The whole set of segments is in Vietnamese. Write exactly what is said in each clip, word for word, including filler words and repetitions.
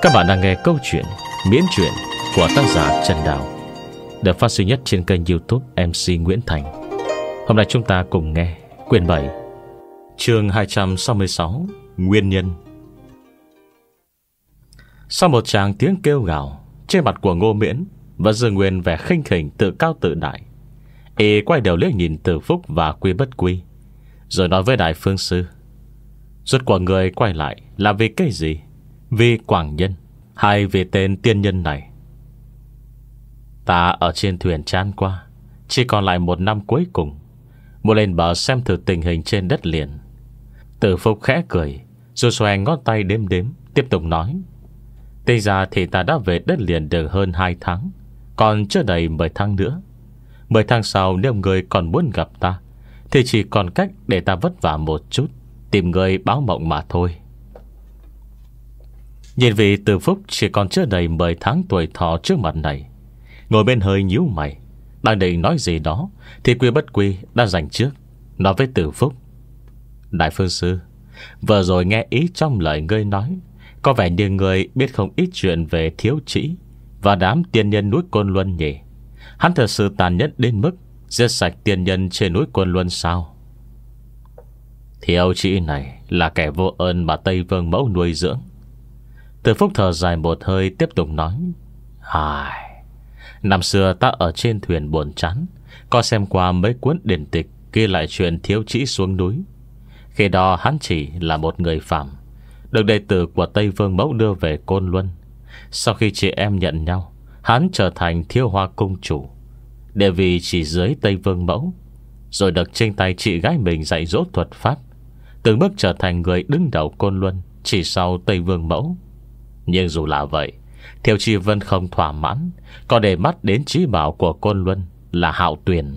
Các bạn đang nghe câu chuyện Miễn truyện của tác giả Trần Đào, được phát sinh nhất trên kênh YouTube em xê Nguyễn Thành. Hôm nay chúng ta cùng nghe quyển bảy, chương hai trăm sáu mươi sáu, Nguyên nhân. Sau một tràng tiếng kêu gào, trên mặt của Ngô Miễn vẫn giữ nguyên vẻ khinh khỉnh tự cao tự đại. Y quay đầu liếc nhìn Từ Phúc và Quy Bất Quy, rồi nói với Đại Phương Sư: rốt cuộc người quay lại là vì cái gì? Vì Quảng Nhân hay vì tên tiên nhân này? Ta ở trên thuyền chán qua, chỉ còn lại một năm cuối cùng, muốn lên bờ xem thử tình hình trên đất liền. Từ Phúc khẽ cười, rồi xòe ngón tay đếm đếm, tiếp tục nói: tính ra thì ta đã về đất liền được hơn hai tháng, còn chưa đầy mười tháng nữa. Mười tháng sau nếu người còn muốn gặp ta, thì chỉ còn cách để ta vất vả một chút, tìm người báo mộng mà thôi. Nhìn vì Từ Phúc chỉ còn chưa đầy mười tháng tuổi thọ trước mặt này, ngồi bên hơi nhíu mày, đang định nói gì đó, thì Quy Bất Quy đã giành trước, nói với Từ Phúc: Đại Phương Sư, vừa rồi nghe ý trong lời ngươi nói, có vẻ như người biết không ít chuyện về Thiếu Trĩ và đám tiên nhân núi Côn Luân nhỉ? Hắn thật sự tàn nhẫn đến mức giết sạch tiên nhân trên núi Côn Luân sao? Thiếu Trĩ này là kẻ vô ơn mà Tây Vương Mẫu nuôi dưỡng. Từ Phúc thở dài một hơi, tiếp tục nói: Hài, năm xưa ta ở trên thuyền buồn chán, có xem qua mấy cuốn điển tịch ghi lại chuyện Thiếu Trĩ xuống núi. Khi đó hắn chỉ là một người phàm, được đệ tử của Tây Vương Mẫu đưa về Côn Luân. Sau khi chị em nhận nhau, hắn trở thành Thiêu Hoa Cung chủ, để vì chỉ dưới Tây Vương Mẫu, rồi được trên tay chị gái mình dạy dỗ thuật pháp, từng bước trở thành người đứng đầu Côn Luân chỉ sau Tây Vương Mẫu. Nhưng dù là vậy, Thiêu Trĩ vẫn không thỏa mãn, còn để mắt đến trí bảo của Côn Luân là Hạo Tuyền.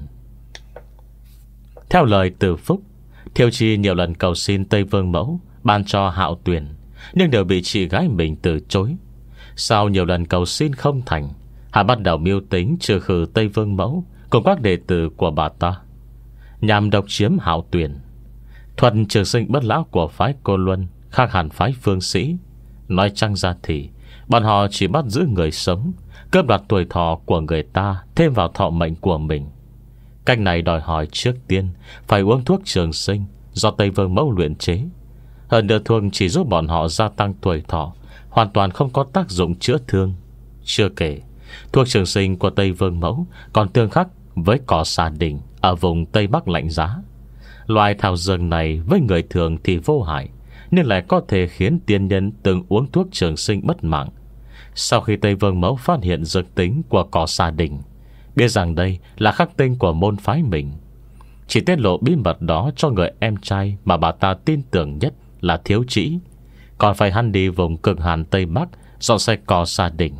Theo lời Từ Phúc, Thiêu Trĩ nhiều lần cầu xin Tây Vương Mẫu ban cho Hạo Tuyền, nhưng đều bị chị gái mình từ chối. Sau nhiều lần cầu xin không thành, hắn bắt đầu mưu tính trừ khử Tây Vương Mẫu cùng các đệ tử của bà ta, nhằm độc chiếm Hạo Tuyền. Thuật trường sinh bất lão của phái Côn Luân khác hẳn phái Phương Sĩ. Nói chăng ra thì bọn họ chỉ bắt giữ người sống, cướp đoạt tuổi thọ của người ta thêm vào thọ mệnh của mình. Cách này đòi hỏi trước tiên phải uống thuốc trường sinh do Tây Vương Mẫu luyện chế. Hơn nữa thuốc chỉ giúp bọn họ gia tăng tuổi thọ, hoàn toàn không có tác dụng chữa thương. Chưa kể, thuốc trường sinh của Tây Vương Mẫu còn tương khắc với cỏ xà đình ở vùng Tây Bắc lạnh giá. Loại thảo dược này với người thường thì vô hại, nên lại có thể khiến tiên nhân từng uống thuốc trường sinh mất mạng. Sau khi Tây Vương Mẫu phát hiện dược tính của cỏ xà đình, biết rằng đây là khắc tinh của môn phái mình, chỉ tiết lộ bí mật đó cho người em trai mà bà ta tin tưởng nhất là Thiếu Trĩ, còn phải hắn đi vùng cực hàn Tây Bắc dọn sạch cỏ xà đình.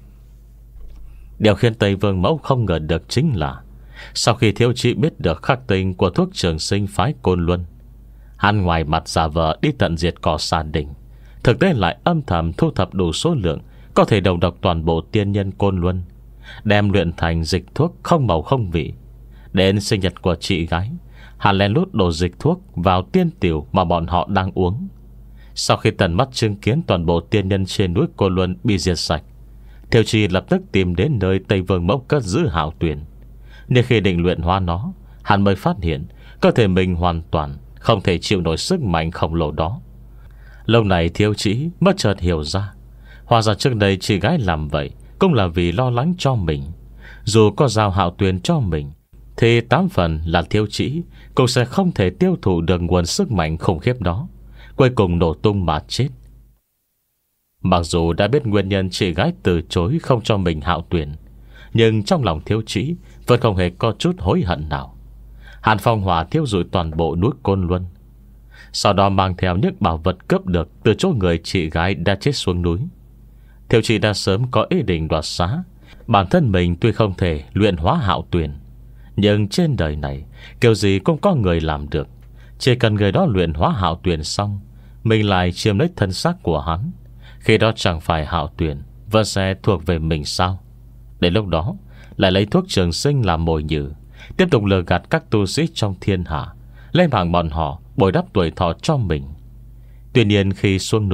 Điều khiến Tây Vương Mẫu không ngờ được chính là sau khi Thiếu Trĩ biết được khắc tinh của thuốc trường sinh phái Côn Luân, hắn ngoài mặt giả vờ đi tận diệt cỏ xà đình, thực tế lại âm thầm thu thập đủ số lượng có thể đầu độc toàn bộ tiên nhân Côn Luân, đem luyện thành dịch thuốc không màu không vị. Đến sinh nhật của chị gái, hắn lén lút đổ dịch thuốc vào tiên tiểu mà bọn họ đang uống. Sau khi tận mắt chứng kiến toàn bộ tiên nhân trên núi Côn Luân bị diệt sạch, Thiêu Trì lập tức tìm đến nơi Tây Vương Mẫu cất giữ Hạo Tuyền. Nhưng khi định luyện hóa nó, hắn mới phát hiện cơ thể mình hoàn toàn không thể chịu nổi sức mạnh khổng lồ đó. Lâu này Thiêu Trì mới chợt hiểu ra, hóa ra trước đây chị gái làm vậy cũng là vì lo lắng cho mình. Dù có giao Hạo Tuyền cho mình, thì tám phần là Thiêu Trì cũng sẽ không thể tiêu thụ được nguồn sức mạnh khủng khiếp đó, cuối cùng nổ tung mà chết. Mặc dù đã biết nguyên nhân chị gái từ chối không cho mình Hạo Tuyền, nhưng trong lòng Thiếu Trĩ vẫn không hề có chút hối hận nào. Hàn phong hỏa thiêu rụi toàn bộ núi Côn Luân, sau đó mang theo những bảo vật cướp được từ chỗ người chị gái đã chết xuống núi. Thiếu Trĩ đã sớm có ý định đoạt xá. Bản thân mình tuy không thể luyện hóa Hạo Tuyền, nhưng trên đời này kiểu gì cũng có người làm được. Chỉ cần người đó luyện hóa Hạo Tuyền xong, mình lại chiếm lấy thân xác của hắn, khi đó chẳng phải Hạo Tuyền vẫn sẽ thuộc về mình sao? Đến lúc đó lại lấy thuốc trường sinh làm mồi nhử, tiếp tục lừa gạt các tu sĩ trong thiên hạ, lên mạng bọn họ bồi đắp tuổi thọ cho mình. Tuy nhiên khi xuống núi,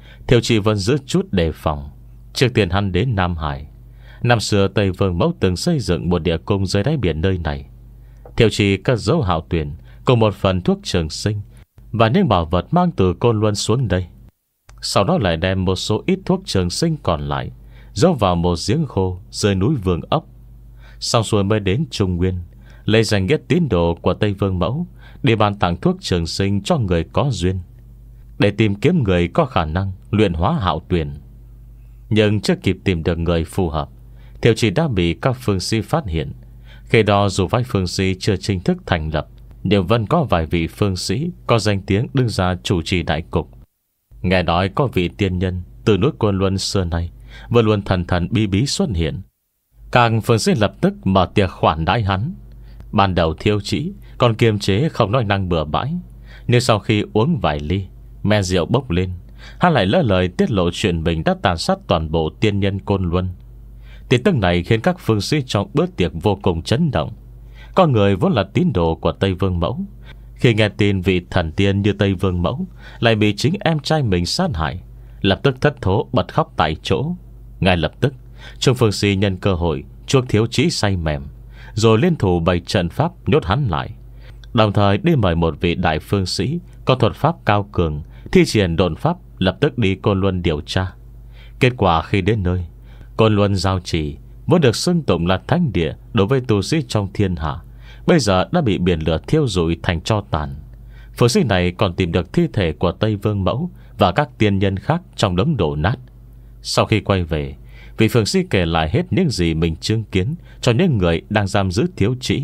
Thiệu Trì vẫn giữ chút đề phòng. Trước tiên hắn đến Nam Hải. Năm xưa Tây Vương Mẫu từng xây dựng một địa cung dưới đáy biển nơi này. Thiệu Trì cất giấu Hạo Tuyền cùng một phần thuốc trường sinh và những bảo vật mang từ Côn Luân xuống đây. Sau đó lại đem một số ít thuốc trường sinh còn lại giấu vào một giếng khô dưới núi Vương Ốc. Xong xuôi mới đến Trung Nguyên, lấy danh nghĩa tín đồ của Tây Vương Mẫu để ban tặng thuốc trường sinh cho người có duyên, để tìm kiếm người có khả năng luyện hóa Hạo Tuyền. Nhưng chưa kịp tìm được người phù hợp, Thiệu Trì đã bị các phương sĩ phát hiện. Khi đó dù phái phương sĩ chưa chính thức thành lập, nhưng vẫn có vài vị phương sĩ có danh tiếng đứng ra chủ trì đại cục. Nghe nói có vị tiên nhân từ núi Côn Luân xưa nay vẫn luôn thần thần bí bí xuất hiện. Các phương sĩ lập tức mở tiệc khoản đãi hắn. Ban đầu Thiệu Trì còn kiềm chế không nói năng bừa bãi, nhưng sau khi uống vài ly, men rượu bốc lên, hắn lại lỡ lời tiết lộ chuyện mình đã tàn sát toàn bộ tiên nhân Côn Luân. Tin tức này khiến các phương sĩ trong bữa tiệc vô cùng chấn động. Có người vốn là tín đồ của Tây Vương Mẫu, khi nghe tin vị thần tiên như Tây Vương Mẫu lại bị chính em trai mình sát hại, lập tức thất thố bật khóc tại chỗ. Ngay lập tức Trung phương sĩ nhân cơ hội chuốc Thiệu Trì say mềm, rồi liên thủ bày trận pháp nhốt hắn lại, đồng thời đi mời một vị đại phương sĩ có thuật pháp cao cường thi triển độn pháp, lập tức đi Côn Luân điều tra. Kết quả khi đến nơi, Côn Luân Giao Trì vốn được xưng tụng là thánh địa đối với tu sĩ trong thiên hạ, bây giờ đã bị biển lửa thiêu rụi thành tro tàn. Phương sĩ này còn tìm được thi thể của Tây Vương Mẫu và các tiên nhân khác trong đống đổ nát. Sau khi quay về, vị phương sĩ kể lại hết những gì mình chứng kiến cho những người đang giam giữ Thiệu Trì.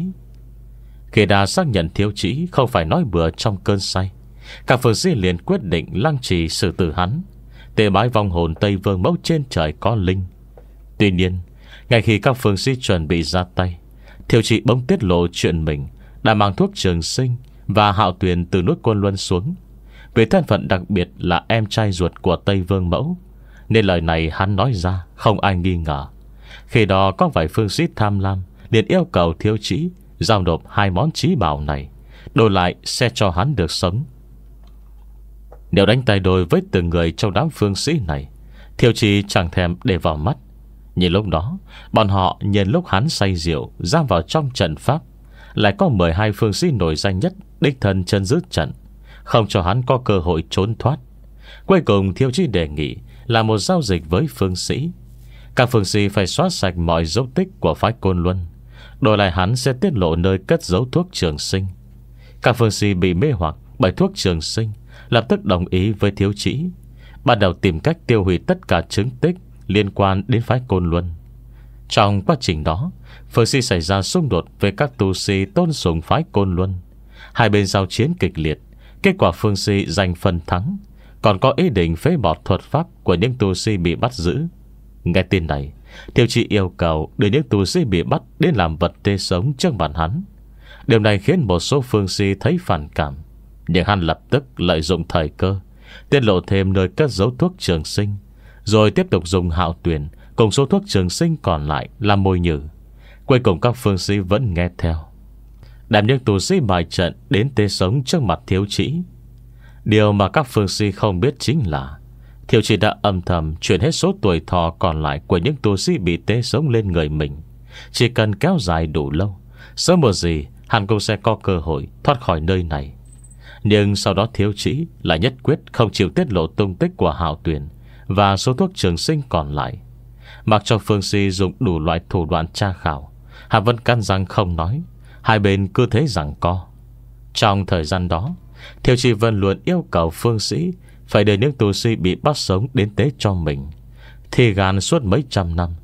Khi đã xác nhận Thiệu Trì không phải nói bừa trong cơn say, các phương sĩ liền quyết định lăng trì xử tử hắn, tế bái vong hồn Tây Vương Mẫu trên trời có linh. Tuy nhiên, ngay khi các phương sĩ chuẩn bị ra tay, Thiệu Trì bỗng tiết lộ chuyện mình đã mang thuốc trường sinh và Hạo Tuyền từ núi Côn Luân xuống. Vì thân phận đặc biệt là em trai ruột của Tây Vương Mẫu, nên lời này hắn nói ra không ai nghi ngờ. Khi đó có vài phương sĩ tham lam liền yêu cầu Thiệu Trì giao nộp hai món chí bảo này, đổi lại sẽ cho hắn được sống. Nếu đánh tay đôi với từng người trong đám phương sĩ này, Thiệu Trì chẳng thèm để vào mắt. Nhưng lúc đó, bọn họ nhìn lúc hắn say rượu giam vào trong trận pháp, lại có mười hai phương sĩ nổi danh nhất đích thân chân giữ trận, không cho hắn có cơ hội trốn thoát. Cuối cùng Thiệu Trì đề nghị là một giao dịch với phương sĩ. Các phương sĩ phải xóa sạch mọi dấu tích của phái Côn Luân, đổi lại hắn sẽ tiết lộ nơi cất giấu thuốc trường sinh. Các phương sĩ bị mê hoặc bởi thuốc trường sinh lập tức đồng ý với Thiệu Trì, bắt đầu tìm cách tiêu hủy tất cả chứng tích liên quan đến phái Côn Luân. Trong quá trình đó, phương sĩ xảy ra xung đột với các tu sĩ tôn sùng phái Côn Luân. Hai bên giao chiến kịch liệt, kết quả phương sĩ giành phần thắng, còn có ý định phế bỏ thuật pháp của những tu sĩ bị bắt giữ. Nghe tin này, Thiệu Trì yêu cầu đưa những tu sĩ bị bắt đến làm vật tế sống trước mặt hắn. Điều này khiến một số phương sĩ thấy phản cảm, nhưng hắn lập tức lợi dụng thời cơ tiết lộ thêm nơi cất giấu thuốc trường sinh, rồi tiếp tục dùng Hạo Tuyền cùng số thuốc trường sinh còn lại làm mồi nhử. Cuối cùng các phương sĩ vẫn nghe theo, đem những tù sĩ bài trận đến tế sống trước mặt Thiệu Trì. Điều mà các phương sĩ không biết chính là Thiệu Trì đã âm thầm chuyển hết số tuổi thọ còn lại của những tù sĩ bị tế sống lên người mình. Chỉ cần kéo dài đủ lâu, sớm một gì hắn cũng sẽ có cơ hội thoát khỏi nơi này. Nhưng sau đó Thiệu Trì lại nhất quyết không chịu tiết lộ tung tích của Hạo Tuyền và số thuốc trường sinh còn lại. Mặc cho phương sĩ dùng đủ loại thủ đoạn tra khảo, hắn vẫn cắn răng không nói. Hai bên cứ thế giằng co. Trong thời gian đó, Thiệu Trì vẫn luôn yêu cầu phương sĩ phải để những tù sĩ bị bắt sống đến tế cho mình, thì gan suốt mấy trăm năm.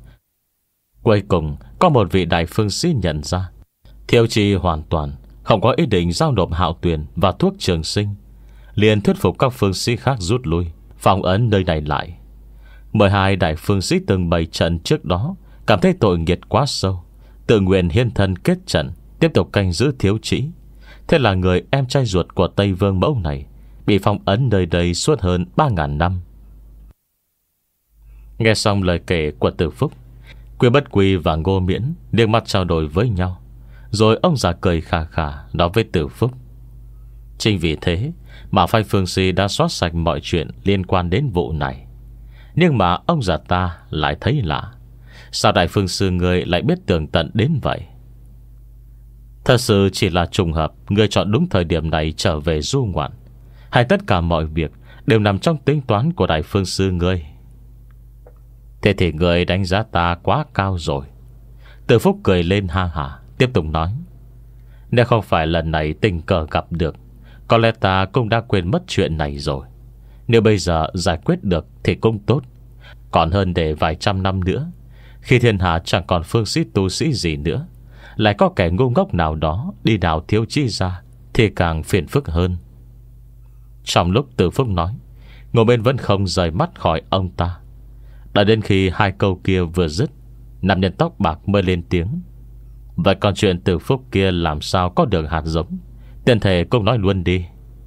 Cuối cùng có một vị đại phương sĩ nhận ra Thiệu Trì hoàn toàn không có ý định giao nộp Hạo Tuyền và thuốc trường sinh, liền thuyết phục các phương sĩ khác rút lui, phong ấn nơi này lại. Mười hai đại phương sĩ từng bày trận trước đó cảm thấy tội nghiệp quá sâu, tự nguyện hiến thân kết trận, tiếp tục canh giữ Thiệu Trì. Thế là người em trai ruột của Tây Vương Mẫu này bị phong ấn nơi đây suốt hơn ba ngàn năm. Nghe xong lời kể của Từ Phúc, Quy Bất Quy và Ngô Miễn liếc mắt trao đổi với nhau, rồi ông già cười khà khà nói với Từ Phúc: Chính vì thế mà phái Phương Si đã xóa sạch mọi chuyện liên quan đến vụ này. Nhưng mà ông già ta lại thấy lạ. Sao Đại Phương Sư ngươi lại biết tường tận đến vậy? Thật sự chỉ là trùng hợp ngươi chọn đúng thời điểm này trở về du ngoạn, hay tất cả mọi việc đều nằm trong tính toán của Đại Phương Sư ngươi? Thế thì ngươi đánh giá ta quá cao rồi. Từ Phúc cười lên ha hả, tiếp tục nói: nếu không phải lần này tình cờ gặp được, có lẽ ta cũng đã quên mất chuyện này rồi. Nếu bây giờ giải quyết được thì cũng tốt. Còn hơn để vài trăm năm nữa, khi thiên hạ chẳng còn phương sĩ tu sĩ gì nữa, lại có kẻ ngu ngốc nào đó đi đào thiếu chi ra, thì càng phiền phức hơn. Trong lúc Từ Phúc nói, Ngô Minh vẫn không rời mắt khỏi ông ta. Đã đến khi hai câu kia vừa dứt, nam nhân tóc bạc mới lên tiếng: vậy còn chuyện Từ Phúc kia làm sao có được hạt giống? Tiền thể cũng nói luôn đi.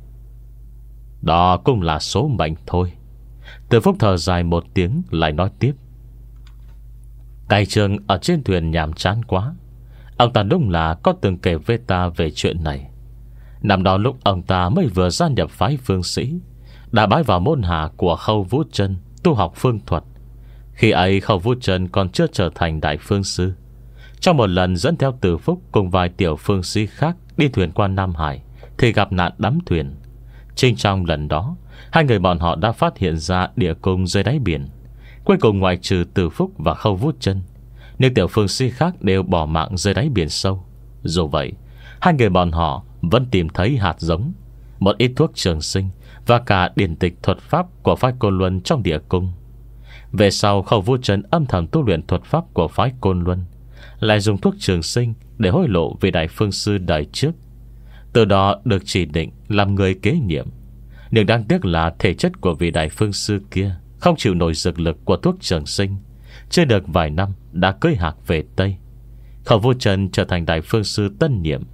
Đó cũng là số mệnh thôi. Từ Phúc thở dài một tiếng, lại nói tiếp: Cai trường ở trên thuyền nhàm chán quá. Ông ta đúng là có từng kể với ta về chuyện này. Năm đó lúc ông ta mới vừa gia nhập phái Phương Sĩ, đã bái vào môn hạ của Khâu Vũ Chân tu học phương thuật. Khi ấy Khâu Vũ Chân còn chưa trở thành Đại Phương Sư. Trong một lần dẫn theo Từ Phúc cùng vài tiểu phương sĩ khác đi thuyền qua Nam Hải, thì gặp nạn đắm thuyền. Chính trong lần đó, hai người bọn họ đã phát hiện ra địa cung dưới đáy biển. Cuối cùng ngoại trừ Từ Phúc và Khâu Vũ Chân, những tiểu phương sĩ khác đều bỏ mạng dưới đáy biển sâu. Dù vậy, hai người bọn họ vẫn tìm thấy hạt giống, một ít thuốc trường sinh và cả điển tịch thuật pháp của phái Côn Luân trong địa cung. Về sau Khâu Vũ Chân âm thầm tu luyện thuật pháp của phái Côn Luân, lại dùng thuốc trường sinh để hối lộ về Đại Phương Sư đời trước. Từ đó được chỉ định làm người kế nhiệm. Nhưng đáng tiếc là thể chất của vị Đại Phương Sư kia không chịu nổi dược lực của thuốc trường sinh. Chưa được vài năm đã cưỡi hạc về Tây. Khâu Vũ Chân trở thành Đại Phương Sư tân nhiệm.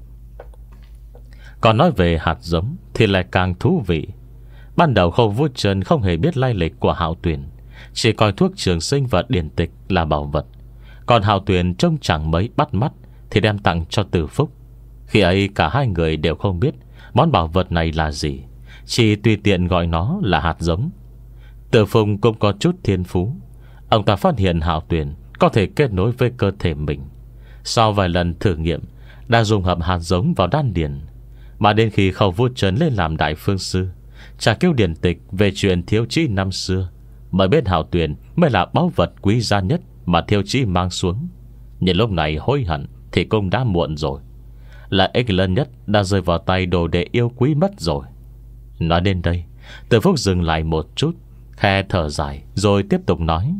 Còn nói về hạt giống thì lại càng thú vị. Ban đầu Khâu Vũ Chân không hề biết lai lịch của Hạo Tuyền, chỉ coi thuốc trường sinh và điển tịch là bảo vật. Còn Hạo Tuyền trông chẳng mấy bắt mắt thì đem tặng cho Từ Phúc. Khi ấy cả hai người đều không biết món bảo vật này là gì, chỉ tùy tiện gọi nó là hạt giống. Từ Phúc cũng có chút thiên phú. Ông ta phát hiện Hạo Tuyền có thể kết nối với cơ thể mình. Sau vài lần thử nghiệm, đã dùng hợp hạt giống vào đan điền. Mà đến khi Khâu Vũ Chân lên làm Đại Phương Sư, trả kêu điển tịch về chuyện thiếu chí năm xưa, mới biết Hạo Tuyền mới là báu vật quý giá nhất mà thiếu chí mang xuống. Nhưng lúc này hối hận thì cũng đã muộn rồi. Lợi ích lớn nhất đã rơi vào tay đồ đệ yêu quý mất rồi. Nói đến đây, Từ Phúc dừng lại một chút, khe thở dài, rồi tiếp tục nói: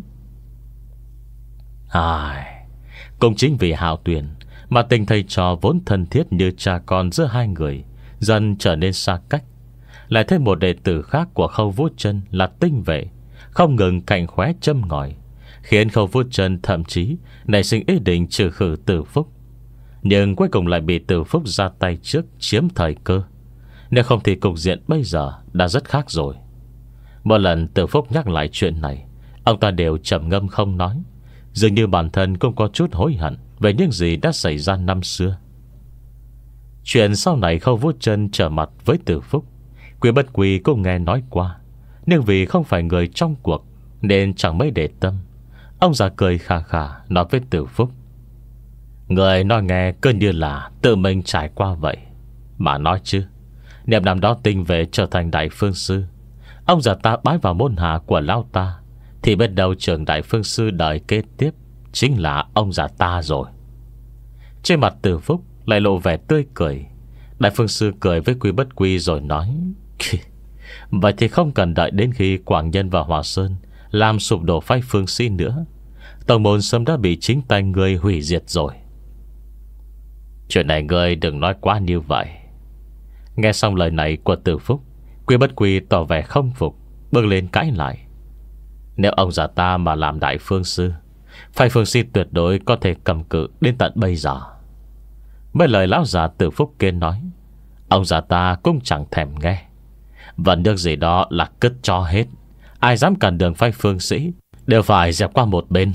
Ai, cũng chính vì Hạo Tuyền mà tình thầy trò vốn thân thiết như cha con giữa hai người dần trở nên xa cách. Lại thêm một đệ tử khác của Khâu Vũ Chân là Tinh Vệ, không ngừng cạnh khóe châm ngòi, khiến Khâu Vũ Chân thậm chí nảy sinh ý định trừ khử Từ Phúc. Nhưng cuối cùng lại bị Từ Phúc ra tay trước, chiếm thời cơ. Nếu không thì cục diện bây giờ đã rất khác rồi. Một lần Từ Phúc nhắc lại chuyện này, ông ta đều trầm ngâm không nói, dường như bản thân cũng có chút hối hận về những gì đã xảy ra năm xưa. Chuyện sau này Khâu Vũ Chân trở mặt với Từ Phúc, Quý Bất Quý cũng nghe nói qua, nhưng vì không phải người trong cuộc nên chẳng mấy để tâm. Ông già cười khà khà nói với Từ Phúc: Người nói nghe cứ như là tự mình trải qua vậy. Mà nói chứ, niệm năm đó Tinh Vệ trở thành Đại Phương Sư, ông già ta bái vào môn hạ của lão ta, thì bên đầu trưởng Đại Phương Sư đời kế tiếp chính là ông già ta rồi. Trên mặt Từ Phúc lại lộ vẻ tươi cười. Đại Phương Sư cười với Quý Bất Quý rồi nói: Vậy thì không cần đợi đến khi Quảng Nhân và Hòa Sơn làm sụp đổ phái Phương Sĩ nữa. Tổng môn sớm đã bị chính tay người hủy diệt rồi. Chuyện này ngươi đừng nói quá như vậy. Nghe xong lời này của Từ Phúc, Quý Bất Quý tỏ vẻ không phục, bước lên cãi lại: Nếu ông già ta mà làm Đại Phương Sư, phái Phương Sĩ tuyệt đối có thể cầm cự đến tận bây giờ. Mấy lời lão già Từ Phúc kia nói, ông già ta cũng chẳng thèm nghe. Vẫn nước gì đó là cứt cho hết. Ai dám cản đường phái Phương Sĩ đều phải dẹp qua một bên.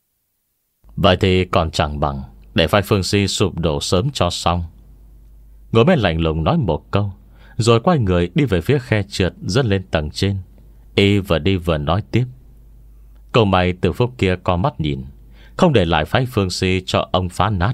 Vậy thì còn chẳng bằng để phái Phương Sĩ sụp đổ sớm cho xong. Ngồi bên lạnh lùng nói một câu, rồi quay người đi về phía khe trượt dẫn lên tầng trên. Y vừa đi vừa nói tiếp: Cậu mày từ phút kia có mắt nhìn, không để lại phái phương si cho ông phá nát.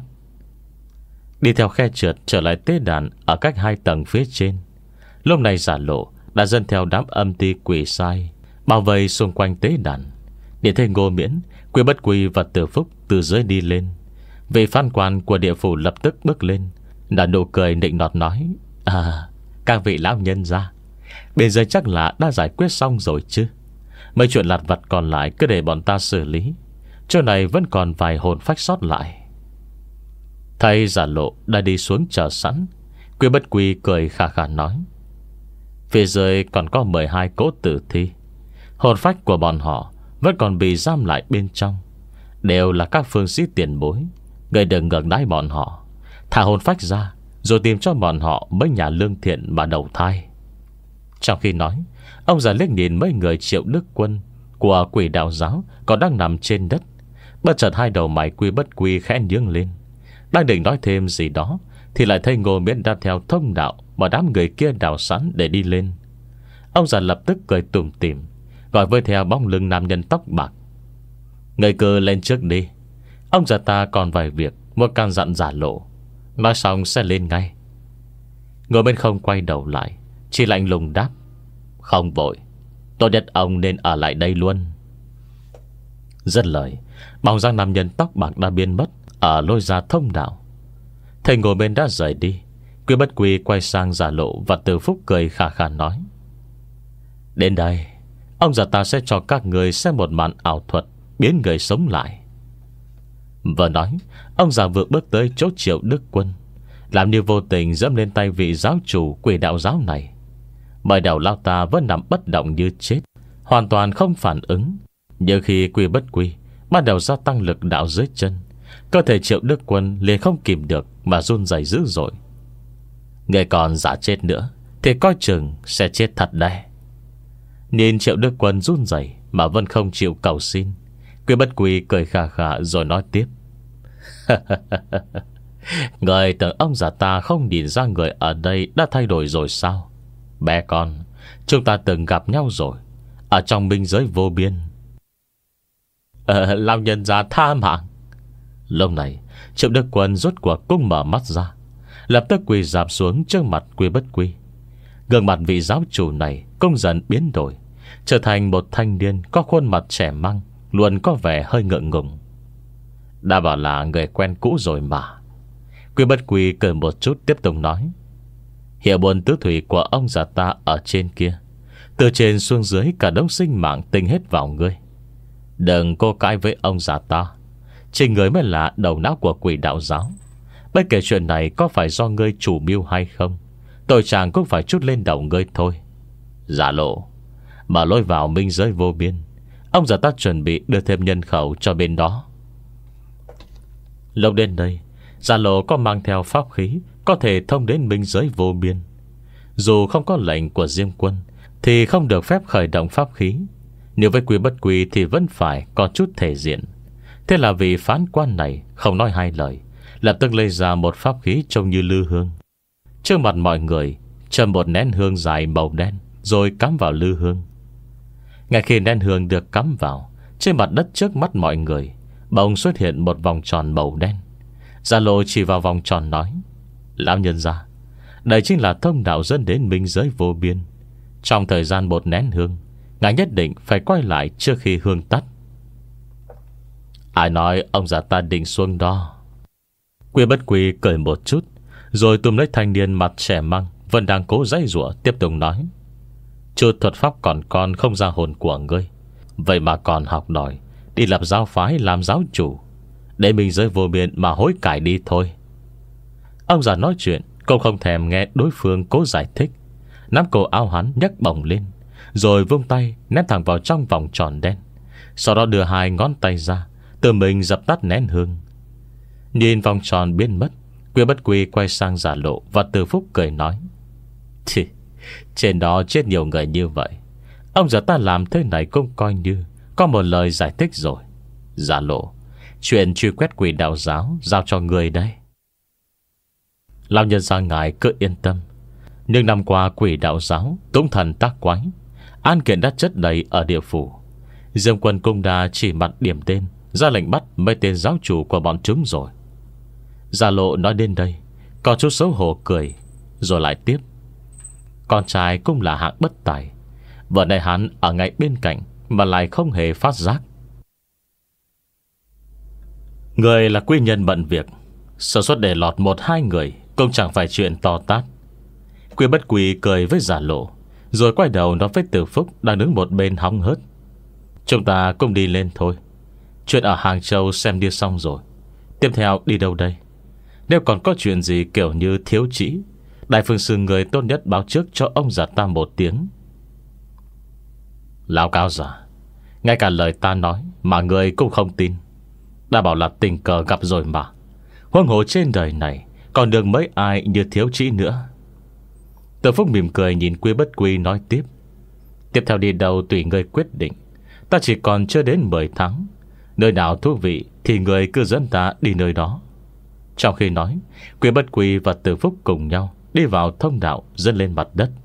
Đi theo khe trượt trở lại tế đàn ở cách hai tầng phía trên. Lúc này Giả Lộ đã dẫn theo đám âm ti quỷ sai bao vây xung quanh tế đàn. Để thấy Ngô Miễn, Quy Bất Quy và Từ Phúc từ dưới đi lên. Vị phán quan của địa phủ lập tức bước lên, đã nụ cười nịnh nọt nói: À, các vị lão nhân ra, bây giờ chắc là đã giải quyết xong rồi chứ. Mấy chuyện lặt vặt còn lại cứ để bọn ta xử lý, chỗ này vẫn còn vài hồn phách sót lại. Thầy Giả Lộ đã đi xuống chờ sẵn. Quy Bất Quy cười khà khà nói: Phía dưới còn có mười hai cỗ tử thi. Hồn phách của bọn họ vẫn còn bị giam lại bên trong, đều là các phương sĩ tiền bối. Người đừng ngược đãi bọn họ, thả hồn phách ra, rồi tìm cho bọn họ mấy nhà lương thiện mà đầu thai. Trong khi nói, ông già liếc nhìn mấy người Triệu Đức Quân của Quỷ Đạo Giáo còn đang nằm trên đất. Bất chợt hai đầu mày Quy Bất Quy khẽ nhướng lên, đang định nói thêm gì đó thì lại thấy Ngô Miễn đã theo thông đạo mà đám người kia đào sẵn để đi lên. Ông già lập tức cười tủm tỉm, gọi với theo bóng lưng nam nhân tóc bạc: Người cứ lên trước đi, ông già ta còn vài việc một căn dặn Giả Lộ, nói xong sẽ lên ngay. Ngồi bên không quay đầu lại, chỉ lạnh lùng đáp: Không vội, tốt nhất ông nên ở lại đây luôn. Dứt lời, bóng dáng nam nhân tóc bạc đã biến mất ở lối ra thông đạo. Thầy ngồi bên đã rời đi. Quy Bất Quy quay sang Giả Lộ và Từ Phúc cười khà khà nói: Đến đây, ông già ta sẽ cho các người xem một màn ảo thuật biến người sống lại. Vừa nói, ông già vừa bước tới chỗ Triệu Đức Quân, làm như vô tình dẫm lên tay vị giáo chủ Quỷ Đạo Giáo này. Bởi đầu lao ta vẫn nằm bất động như chết, hoàn toàn không phản ứng. Nhưng khi Quy Bất Quy bắt đầu gia tăng lực đạo dưới chân, cơ thể Triệu Đức Quân liền không kìm được mà run rẩy dữ dội. Người còn giả chết nữa thì coi chừng sẽ chết thật đấy. Nhìn Triệu Đức Quân run rẩy mà vẫn không chịu cầu xin, Quy Bất Quy cười khà khà rồi nói tiếp: Người tưởng ông già ta không nhìn ra người ở đây đã thay đổi rồi sao? Bé con, chúng ta từng gặp nhau rồi, ở trong minh giới vô biên. Ờ, lão nhân già tha mạng. Lúc này Triệu Đức Quân rốt cuộc cũng mở mắt ra, lập tức quỳ rạp xuống trước mặt Quy Bất Quy. Gương mặt vị giáo chủ này cũng dần biến đổi, trở thành một thanh niên có khuôn mặt trẻ măng, luôn có vẻ hơi ngượng ngùng. Đã bảo là người quen cũ rồi mà. Quy Bất Quy cười một chút tiếp tục nói: Hiệu buồn tứ thủy của ông già ta ở trên kia, từ trên xuống dưới cả đống sinh mạng tinh hết vào ngươi. Đừng cô cãi với ông già ta, chỉ người mới là đầu não của Quỷ Đạo Giáo. Bất kể chuyện này có phải do ngươi chủ mưu hay không, tội chàng cũng phải chút lên đầu ngươi thôi. Giả Lộ, mà lôi vào minh giới vô biên, ông già ta chuẩn bị đưa thêm nhân khẩu cho bên đó. Lúc đến đây, Giả Lộ có mang theo pháp khí có thể thông đến minh giới vô biên. Dù không có lệnh của Diêm Quân thì không được phép khởi động pháp khí. Nếu với Quy Bất Quy thì vẫn phải có chút thể diện. Thế là vị phán quan này không nói hai lời, lập tức lấy ra một pháp khí trông như lư hương. Trước mặt mọi người châm một nén hương dài màu đen, rồi cắm vào lư hương. Ngay khi nén hương được cắm vào, trên mặt đất trước mắt mọi người bỗng xuất hiện một vòng tròn màu đen. Giả Lộ chỉ vào vòng tròn nói: Lão nhân gia, đây chính là thông đạo dẫn đến minh giới vô biên. Trong thời gian một nén hương, ngài nhất định phải quay lại trước khi hương tắt. Ai nói ông già ta định xuông đó? Quy Bất Quy cười một chút, rồi túm lấy thanh niên mặt trẻ măng vẫn đang cố giãy giụa, tiếp tục nói: Chút thuật pháp còn con không ra hồn của ngươi, vậy mà còn học đòi đi lập giáo phái làm giáo chủ, để mình giới vô biên mà hối cải đi thôi. Ông già nói chuyện cũng không thèm nghe đối phương cố giải thích, nắm cổ áo hắn nhấc bổng lên, rồi vung tay ném thẳng vào trong vòng tròn đen. Sau đó đưa hai ngón tay ra, tự mình dập tắt nén hương. Nhìn vòng tròn biến mất, Quy Bất Quy quay sang Giả Lộ và Từ Phúc cười nói: Thì, trên đó chết nhiều người như vậy, ông già ta làm thế này cũng coi như có một lời giải thích rồi. Giả Lộ, chuyện truy quét Quỷ Đạo Giáo giao cho người đây. Lão nhân gia ngài cứ yên tâm. Nhưng năm qua quỷ đạo giáo cũng thần tác quái, án kiện đã chất đầy ở địa phủ. Dương quân cung đa chỉ mặt điểm tên, ra lệnh bắt mấy tên giáo chủ của bọn chúng rồi. Gia Lộ nói đến đây có chút xấu hổ cười, rồi lại tiếp: con trai cũng là hạng bất tài, vợ này hắn ở ngay bên cạnh mà lại không hề phát giác. Người là quý nhân bận việc, sơ suất để lọt một hai người cũng chẳng phải chuyện to tát. Quý Bất Quy cười với Gia Lộ, rồi quay đầu nói với Từ Phúc đang đứng một bên hóng hớt: chúng ta cùng đi lên thôi. Chuyện ở Hàng Châu xem đi xong rồi, tiếp theo đi đâu đây? Nếu còn có chuyện gì kiểu như thiếu chỉ, Đại Phương Sư người tốt nhất báo trước cho ông già ta một tiếng. Lão cao giả, ngay cả lời ta nói mà người cũng không tin. Đã bảo là tình cờ gặp rồi mà. Huống hồ trên đời này còn được mấy ai như thiếu chỉ nữa. Từ Phúc mỉm cười nhìn Quý Bất Quy nói tiếp: tiếp theo đi đâu tùy người quyết định. Ta chỉ còn chưa đến mười tháng. Nơi nào thú vị thì người cứ dẫn ta đi nơi đó. Trong khi nói, Quý Bất Quy và Từ Phúc cùng nhau đi vào thông đạo dẫn lên mặt đất.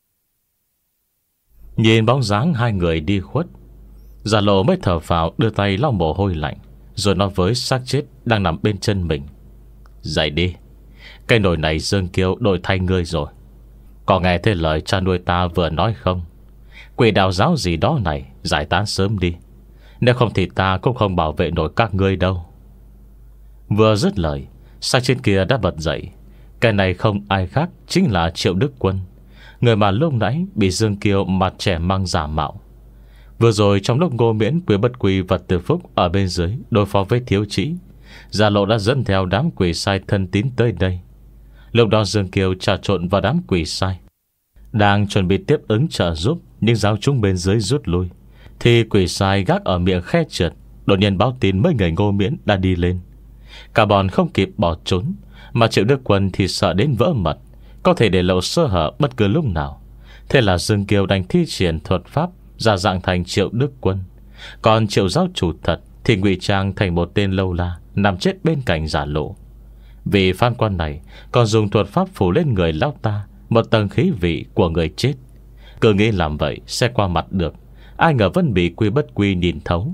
Nhìn bóng dáng hai người đi khuất, Gia Lộ mới thở phào, đưa tay lau mồ hôi lạnh, rồi nói với xác chết đang nằm bên chân mình: dậy đi. Cái nồi này Dương Kiêu đổi thay ngươi rồi. Có nghe thấy lời cha nuôi ta vừa nói không? Quỷ đạo giáo gì đó này giải tán sớm đi, nếu không thì ta cũng không bảo vệ nổi các ngươi đâu. Vừa dứt lời, xác chết kia đã bật dậy. Cái này không ai khác chính là Triệu Đức Quân, người mà lúc nãy bị Dương Kiêu mặt trẻ măng giả mạo. Vừa rồi trong lúc Ngô Miễn, Quý Bất Quy và Từ Phúc ở bên dưới đối phó với thiếu chỉ, Gia Lộ đã dẫn theo đám quỷ sai thân tín tới đây. Lúc đó Dương Kiêu trà trộn vào đám quỷ sai, đang chuẩn bị tiếp ứng trợ giúp, nhưng giáo chúng bên dưới rút lui, thì quỷ sai gác ở miệng khe trượt đột nhiên báo tin mấy người Ngô Miễn đã đi lên. Cả bọn không kịp bỏ trốn, mà Triệu Đức Quân thì sợ đến vỡ mật, có thể để lộ sơ hở bất cứ lúc nào. Thế là Dương Kiêu đành thi triển thuật pháp giả dạng thành Triệu Đức Quân. Còn Triệu giáo chủ thật thì ngụy trang thành một tên lâu la nằm chết bên cạnh Gia Lộ. Vì Phan Quan này còn dùng thuật pháp phủ lên người lão ta một tầng khí vị của người chết. Cứ nghĩ làm vậy sẽ qua mặt được, ai ngờ vẫn bị Quý Bất Quy nhìn thấu.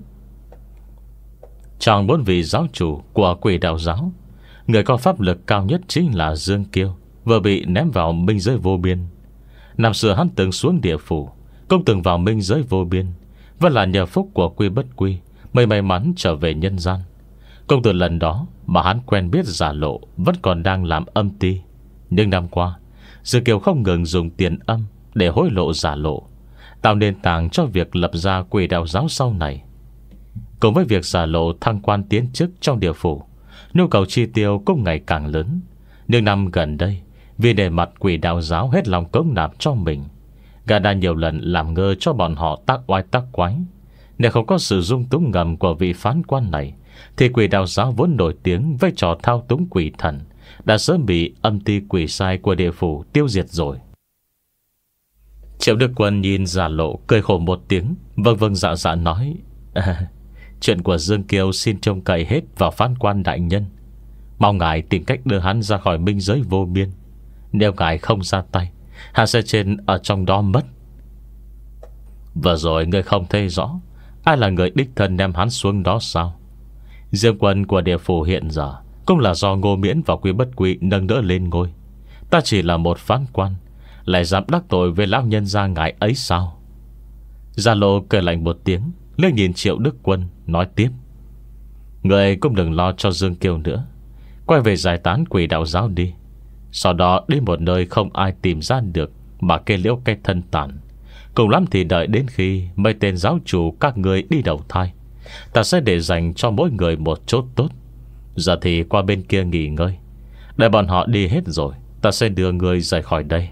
Trong bốn vị giáo chủ của quỷ đạo giáo, người có pháp lực cao nhất chính là Dương Kiêu, vừa bị ném vào minh giới vô biên. Năm xưa hắn từng xuống địa phủ, cũng từng vào minh giới vô biên, vẫn là nhờ phúc của Quý Bất Quy mới may mắn trở về nhân gian. Cũng từ lần đó mà hắn quen biết Gia Lộ vẫn còn đang làm âm ty. Nhưng năm qua, Dương Kiều không ngừng dùng tiền âm để hối lộ Gia Lộ, tạo nền tảng cho việc lập ra quỷ đạo giáo sau này. Cùng với việc Gia Lộ thăng quan tiến chức trong địa phủ, nhu cầu chi tiêu cũng ngày càng lớn. Nhưng năm gần đây, vì để mặt quỷ đạo giáo hết lòng cống nạp cho mình, gã đã nhiều lần làm ngơ cho bọn họ tác oai tác quái. Nếu không có sự dung túng ngầm của vị phán quan này, thì quỷ đạo giáo vốn nổi tiếng với trò thao túng quỷ thần đã sớm bị âm ty quỷ sai của địa phủ tiêu diệt rồi. Triệu Đức Quân nhìn Gia Lộ cười khổ một tiếng, vâng vâng dạ dạ nói: à, chuyện của Dương Kiêu xin trông cậy hết vào phán quan đại nhân. Mong ngài tìm cách đưa hắn ra khỏi minh giới vô biên. Nếu ngài không ra tay, hắn sẽ trên ở trong đó mất. Vừa rồi ngươi không thấy rõ ai là người đích thân đem hắn xuống đó sao? Dương quân của địa phủ hiện giờ cũng là do Ngô Miễn và Quý Bất Quy nâng đỡ lên ngôi. Ta chỉ là một phán quan, lại dám đắc tội với lão nhân gia ngài ấy sao? Gia Lộ cười lạnh một tiếng, lên nhìn Triệu Đức Quân nói tiếp: người cũng đừng lo cho Dương Kiêu nữa, quay về giải tán quỷ đạo giáo đi. Sau đó đi một nơi không ai tìm ra được mà kê liễu cái thân tàn. Cùng lắm thì đợi đến khi mấy tên giáo chủ các người đi đầu thai, ta sẽ để dành cho mỗi người một chốt tốt. Giờ thì qua bên kia nghỉ ngơi. Để bọn họ đi hết rồi, ta sẽ đưa người rời khỏi đây.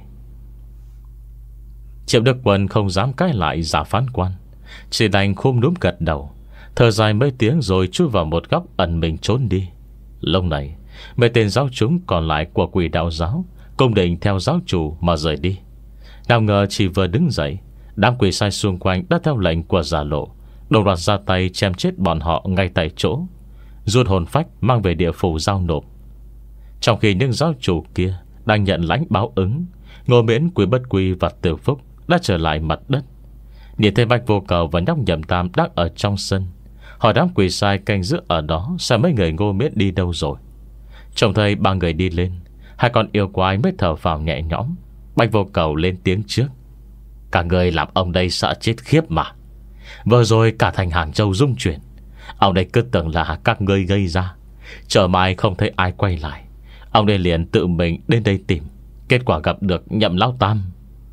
Triệu Đức Quân không dám cãi lại giả phán quan, chỉ đành khum núm gật đầu, thở dài mấy tiếng rồi chui vào một góc ẩn mình trốn đi. Lúc này mấy tên giáo chúng còn lại của quỷ đạo giáo cũng định theo giáo chủ mà rời đi. Nào ngờ chỉ vừa đứng dậy, đám quỷ sai xung quanh đã theo lệnh của Gia Lộ đồng loạt ra tay chém chết bọn họ ngay tại chỗ, rút hồn phách mang về địa phủ giao nộp. Trong khi những giáo chủ kia đang nhận lãnh báo ứng, Ngô Miễn, Quý Bất Quy và Từ Phúc đã trở lại mặt đất. Nhìn thấy Bạch Vô Cầu và nhóc Nhậm Tam đang ở trong sân, hỏi đám quỷ sai canh giữ ở đó xem mấy người Ngô Miễn đi đâu rồi. Trông thấy ba người đi lên, hai con yêu quái mới thở phào nhẹ nhõm. Bạch Vô Cầu lên tiếng trước: Cả người làm ông đây sợ chết khiếp mà. Vừa rồi cả thành Hàng Châu rung chuyển. Ông đây cứ tưởng là các ngươi gây ra. Chờ mai không thấy ai quay lại, ông đây liền tự mình đến đây tìm. Kết quả gặp được Nhậm Lão Tam.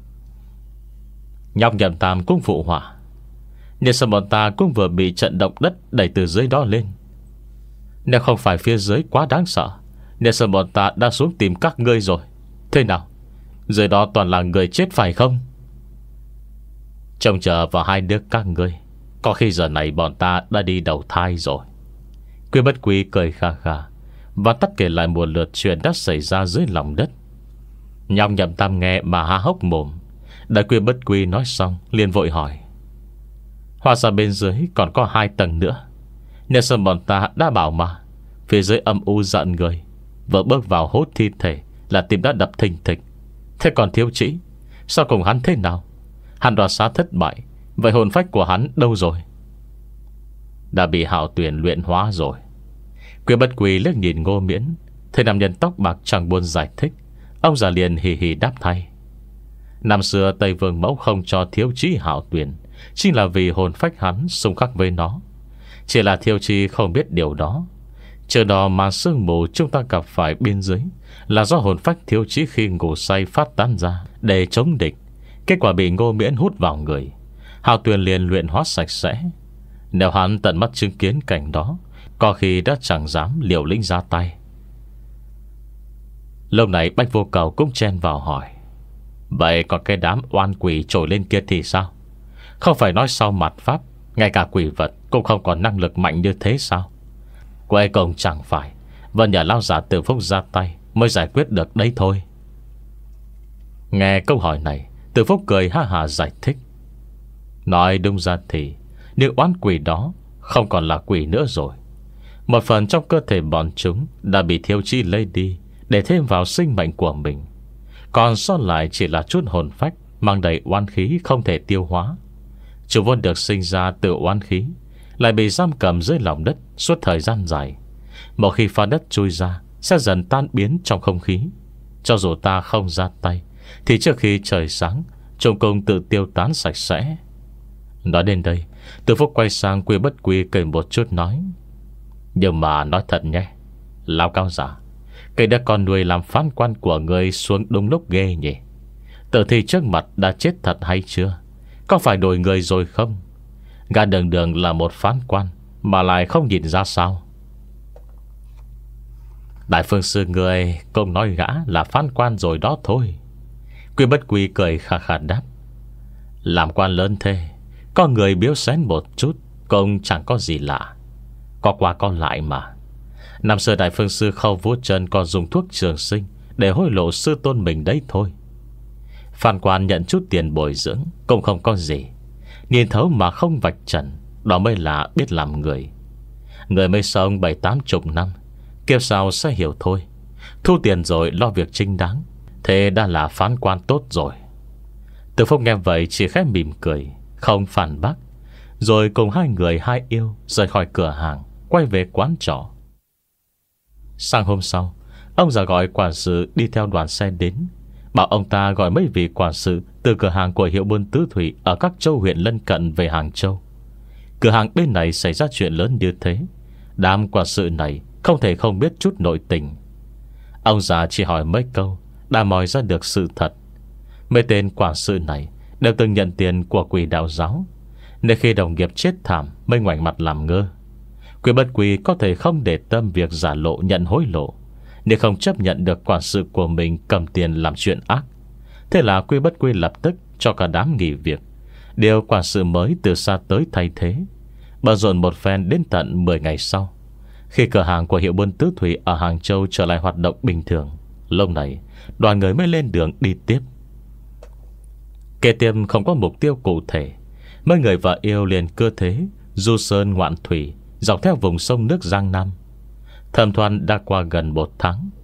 Nhóc Nhậm Tam cũng phụ họa: Nhưng sao bọn ta cũng vừa bị trận động đất đẩy từ dưới đó lên. Nếu không phải phía dưới quá đáng sợ, nên sao bọn ta đã xuống tìm các ngươi rồi. Thế nào, dưới đó toàn là người chết phải không? Trông chờ vào hai đứa các ngươi, có khi giờ này bọn ta đã đi đầu thai rồi. Quy Bất Quy cười kha kha và tất kể lại một lượt chuyện đã xảy ra dưới lòng đất. Nhóc Nhậm Tam nghe mà há hốc mồm. Đợi Quy Bất Quy nói xong, liền vội hỏi: Hóa ra bên dưới còn có hai tầng nữa. Nếu sao bọn ta đã bảo mà, phía dưới âm u giận người, vừa bước vào hốt thi thể là tim đã đập thình thịch. Thế còn Thiếu Chỉ, sao cùng hắn thế nào? Hắn đoạt xá thất bại, vậy hồn phách của hắn đâu rồi? Đã bị Hạo Tuyền luyện hóa rồi. Quy Bất Quy liếc nhìn Ngô Miễn, thấy nam nhân tóc bạc chẳng buồn giải thích. Ông già liền hì hì đáp thay: Năm xưa Tây Vương Mẫu không cho Thiếu Chí Hạo Tuyền chính là vì hồn phách hắn xung khắc với nó. Chỉ là Thiếu Chí không biết điều đó. Chờ đó mà sương mù chúng ta gặp phải bên dưới là do hồn phách Thiếu Chí khi ngủ say phát tán ra để chống địch. Kết quả bị Ngô Miễn hút vào người. Hạo Tuyền liền luyện hóa sạch sẽ. Nếu hắn tận mắt chứng kiến cảnh đó, có khi đã chẳng dám liều lĩnh ra tay. Lúc này Bạch Vô Cầu cũng chen vào hỏi: Vậy còn cái đám oan quỷ trồi lên kia thì sao? Không phải nói sau mặt pháp, ngay cả quỷ vật cũng không còn năng lực mạnh như thế sao? Cuối cùng chẳng phải vẫn nhờ lão già Từ Phúc ra tay mới giải quyết được đấy thôi. Nghe câu hỏi này, Từ Phúc cười ha hà giải thích: Nói đúng ra thì những oán quỷ đó không còn là quỷ nữa rồi. Một phần trong cơ thể bọn chúng đã bị Thiếu Chí lấy đi để thêm vào sinh mệnh của mình. Còn sót lại chỉ là chút hồn phách mang đầy oán khí không thể tiêu hóa. Chúng vốn được sinh ra từ oán khí, lại bị giam cầm dưới lòng đất suốt thời gian dài. Một khi phá đất chui ra, sẽ dần tan biến trong không khí. Cho dù ta không ra tay, thì trước khi trời sáng, chúng cùng tự tiêu tán sạch sẽ. Nói đến đây, Từ Phúc quay sang Quy Bất Quy cười một chút nói: Nhưng mà nói thật nhé, lão cao giả, cái đứa con nuôi làm phán quan của người xuống đúng lúc ghê nhỉ. Tử thi trước mặt đã chết thật hay chưa? Có phải đổi người rồi không? Gã đường đường là một phán quan mà lại không nhìn ra sao? Đại phương sư người cũng nói gã là phán quan rồi đó thôi. Quy Bất Quy cười khà khà đáp: Làm quan lớn thế, có người biếu xén một chút cũng chẳng có gì lạ. Có qua có lại mà. Năm xưa Đại phương sư Khâu Vũ Trần còn dùng thuốc trường sinh để hối lộ sư tôn mình đấy thôi. Phan quan nhận chút tiền bồi dưỡng cũng không có gì. Nhìn thấu mà không vạch trần, đó mới là biết làm người. Người mới sống bảy tám chục năm, kiếp sau sẽ hiểu thôi. Thu tiền rồi lo việc chính đáng, thế đã là phán quan tốt rồi. Từ Phúc nghe vậy chỉ khẽ mỉm cười, không phản bác. Rồi cùng hai người hai yêu rời khỏi cửa hàng, quay về quán trọ. Sang hôm sau, ông già gọi quản sự đi theo đoàn xe đến, bảo ông ta gọi mấy vị quản sự từ cửa hàng của hiệu buôn Tứ Thủy ở các châu huyện lân cận về Hàng Châu. Cửa hàng bên này xảy ra chuyện lớn như thế, đám quản sự này không thể không biết chút nội tình. Ông già chỉ hỏi mấy câu đã moi ra được sự thật. Mấy tên quản sự này đều từng nhận tiền của Quỷ đạo giáo, nên khi đồng nghiệp chết thảm mới ngoảnh mặt làm ngơ. Quy Bất Quy có thể không để tâm việc giả lộ nhận hối lộ, nên không chấp nhận được quản sự của mình cầm tiền làm chuyện ác. Thế là Quy Bất Quy lập tức cho cả đám nghỉ việc, điều quản sự mới từ xa tới thay thế. Bận rộn một phen đến tận mười ngày sau, khi cửa hàng của hiệu buôn Tứ Thủy ở Hàng Châu trở lại hoạt động bình thường, lúc này đoàn người mới lên đường đi tiếp. Kế tiếp không có mục tiêu cụ thể, mấy người vợ yêu liền cơ thế du sơn ngoạn thủy dọc theo vùng sông nước Giang Nam. Thẩm thoăn đã qua gần một tháng.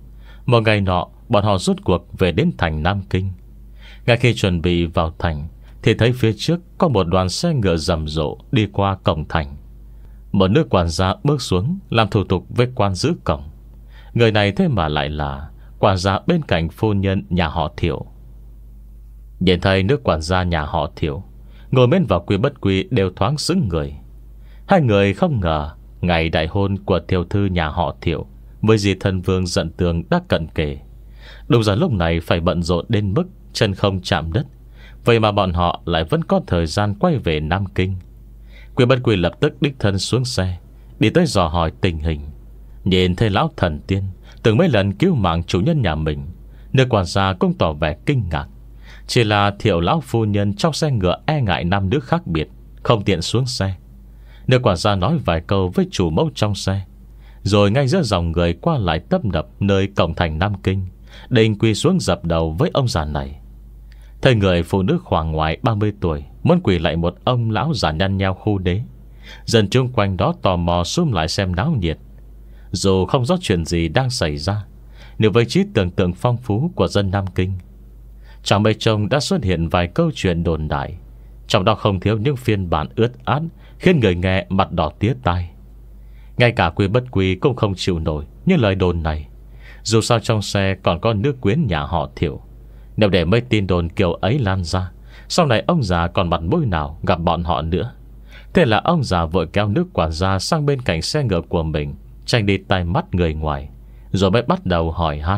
Một ngày nọ, bọn họ rút cuộc về đến thành Nam Kinh. Ngay khi chuẩn bị vào thành thì thấy phía trước có một đoàn xe ngựa rầm rộ đi qua cổng thành. Một nữ quản gia bước xuống làm thủ tục với quan giữ cổng. Người này thế mà lại là quản gia bên cạnh phu nhân nhà họ Thiệu. Nhìn thấy nữ quản gia nhà họ Thiệu, Ngô Miễn và Quy Bất Quy đều thoáng sững người. Hai người không ngờ ngày đại hôn của tiểu thư nhà họ Thiệu với dì thân vương Dận Tường đã cận kề. Đúng giờ lúc này phải bận rộn đến mức chân không chạm đất. Vậy mà bọn họ lại vẫn có thời gian quay về Nam Kinh. Quy Bất Quy lập tức đích thân xuống xe, đi tới dò hỏi tình hình. Nhìn thấy lão thần tiên từng mấy lần cứu mạng chủ nhân nhà mình, nữ quản gia cũng tỏ vẻ kinh ngạc. Chỉ là Thiệu lão phu nhân trong xe ngựa e ngại nam nữ khác biệt, không tiện xuống xe. Nữ quản gia nói vài câu với chủ mẫu trong xe, rồi ngay giữa dòng người qua lại tấp nập nơi cổng thành Nam Kinh, định quỳ xuống dập đầu với ông già này. Thấy người phụ nữ khoảng ngoài ba mươi tuổi muốn quỳ lại một ông lão già nhăn nheo khu đế, dân chung quanh đó tò mò xúm lại xem náo nhiệt. Dù không rõ chuyện gì đang xảy ra, nếu với trí tưởng tượng phong phú của dân Nam Kinh, trong mấy trông đã xuất hiện vài câu chuyện đồn đại, trong đó không thiếu những phiên bản ướt át khiến người nghe mặt đỏ tía tai. Ngay cả Quy Bất Quy cũng không chịu nổi những lời đồn này. Dù sao trong xe còn có nữ quyến nhà họ Thiệu, nếu để mấy tin đồn kiểu ấy lan ra, sau này ông già còn mặt mũi nào gặp bọn họ nữa. Thế là ông già vội kéo nữ quản gia sang bên cạnh xe ngựa của mình, tránh đi tai mắt người ngoài, rồi mới bắt đầu hỏi han.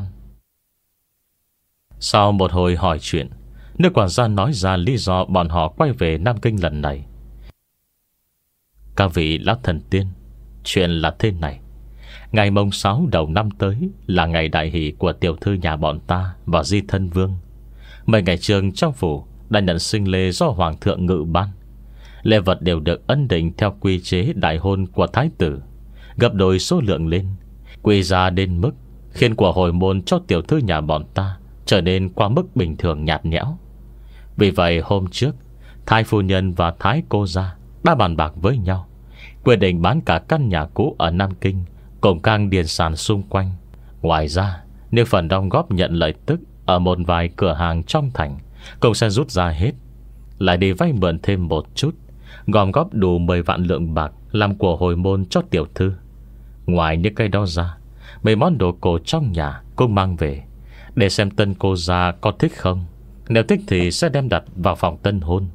Sau một hồi hỏi chuyện, nữ quản gia nói ra lý do bọn họ quay về Nam Kinh lần này. Các vị lão thần tiên, chuyện là thế này. Ngày mồng sáu đầu năm tới là ngày đại hỷ của tiểu thư nhà bọn ta và di thân vương. Mấy ngày trường trong phủ đã nhận sinh lễ do hoàng thượng ngự ban. Lễ vật đều được ấn định theo quy chế đại hôn của thái tử, gấp đôi số lượng lên, quy ra đến mức khiến của hồi môn cho tiểu thư nhà bọn ta trở nên quá mức bình thường nhạt nhẽo. Vì vậy hôm trước, thái phu nhân và thái cô gia đã bàn bạc với nhau, quyết định bán cả căn nhà cũ ở Nam Kinh cùng các điền sản xung quanh. Ngoài ra, nếu phần đóng góp nhận lợi tức ở một vài cửa hàng trong thành cũng sẽ rút ra hết, lại đi vay mượn thêm một chút, gom góp đủ mười vạn lượng bạc làm của hồi môn cho tiểu thư. Ngoài những cái đó ra, mấy món đồ cổ trong nhà cũng mang về, để xem tân cô gia có thích không. Nếu thích thì sẽ đem đặt vào phòng tân hôn.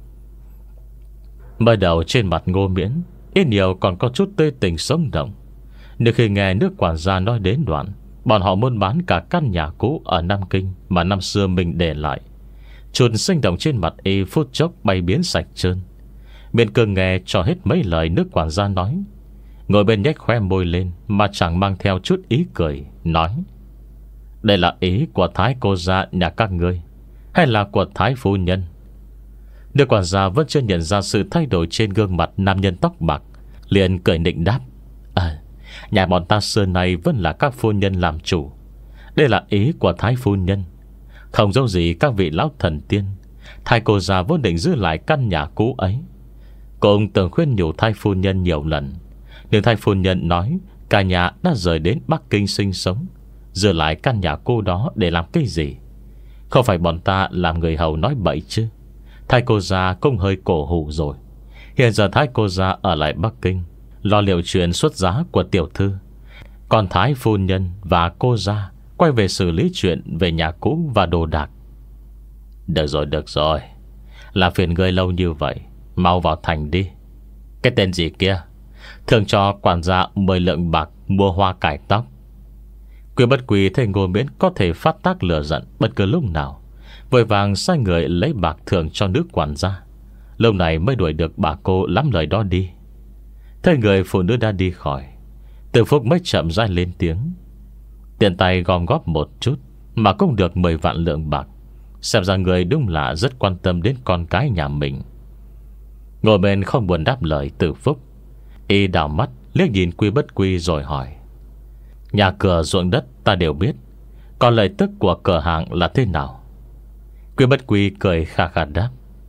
Mới đầu trên mặt Ngô Miễn ít nhiều còn có chút tươi tình sống động. Nếu khi nghe nước quản gia nói đến đoạn bọn họ muốn bán cả căn nhà cũ ở Nam Kinh mà năm xưa mình để lại, chút sinh động trên mặt y phút chốc bay biến sạch trơn. Miễn cương nghe cho hết mấy lời nước quản gia nói, ngồi bên nhếch khoe môi lên mà chẳng mang theo chút ý cười, nói: đây là ý của thái cô gia nhà các ngươi hay là của thái phu nhân? Nước quản gia vẫn chưa nhận ra sự thay đổi trên gương mặt nam nhân tóc bạc, liền cười nịnh đáp: À, nhà bọn ta xưa nay vẫn là các phu nhân làm chủ. Đây là ý của thái phu nhân. Không dâu gì các vị lão thần tiên, thái cô gia vốn định giữ lại căn nhà cũ ấy. Cũng từng khuyên nhủ thái phu nhân nhiều lần, nhưng thái phu nhân nói cả nhà đã rời đến Bắc Kinh sinh sống, giữ lại căn nhà cũ đó để làm cái gì? Không phải bọn ta làm người hầu nói bậy chứ? Thái cô gia cũng hơi cổ hủ rồi. Hiện giờ thái cô gia ở lại Bắc Kinh lo liệu chuyện xuất giá của tiểu thư, còn thái phu nhân và cô gia quay về xử lý chuyện về nhà cũ và đồ đạc. Được rồi, được rồi, làm phiền người lâu như vậy, mau vào thành đi. Cái tên gì kia, thường cho quản gia mười lượng bạc mua hoa cải tóc. Quy Bất Quy thấy Ngô Miễn có thể phát tác lửa giận bất cứ lúc nào, vội vàng sai người lấy bạc thưởng cho nữ quản gia. Lâu này mới đuổi được bà cô lắm lời đó đi. Thấy người phụ nữ đã đi khỏi, Từ Phúc mới chậm rãi lên tiếng: tiền tay gom góp một chút mà cũng được mười vạn lượng bạc. Xem ra người đúng là rất quan tâm đến con cái nhà mình. Ngồi bên không buồn đáp lời Từ Phúc, y đảo mắt liếc nhìn Quy Bất Quy rồi hỏi: nhà cửa ruộng đất ta đều biết, còn lợi tức của cửa hàng là thế nào? Quy Bất Quy cười khà khà đáp: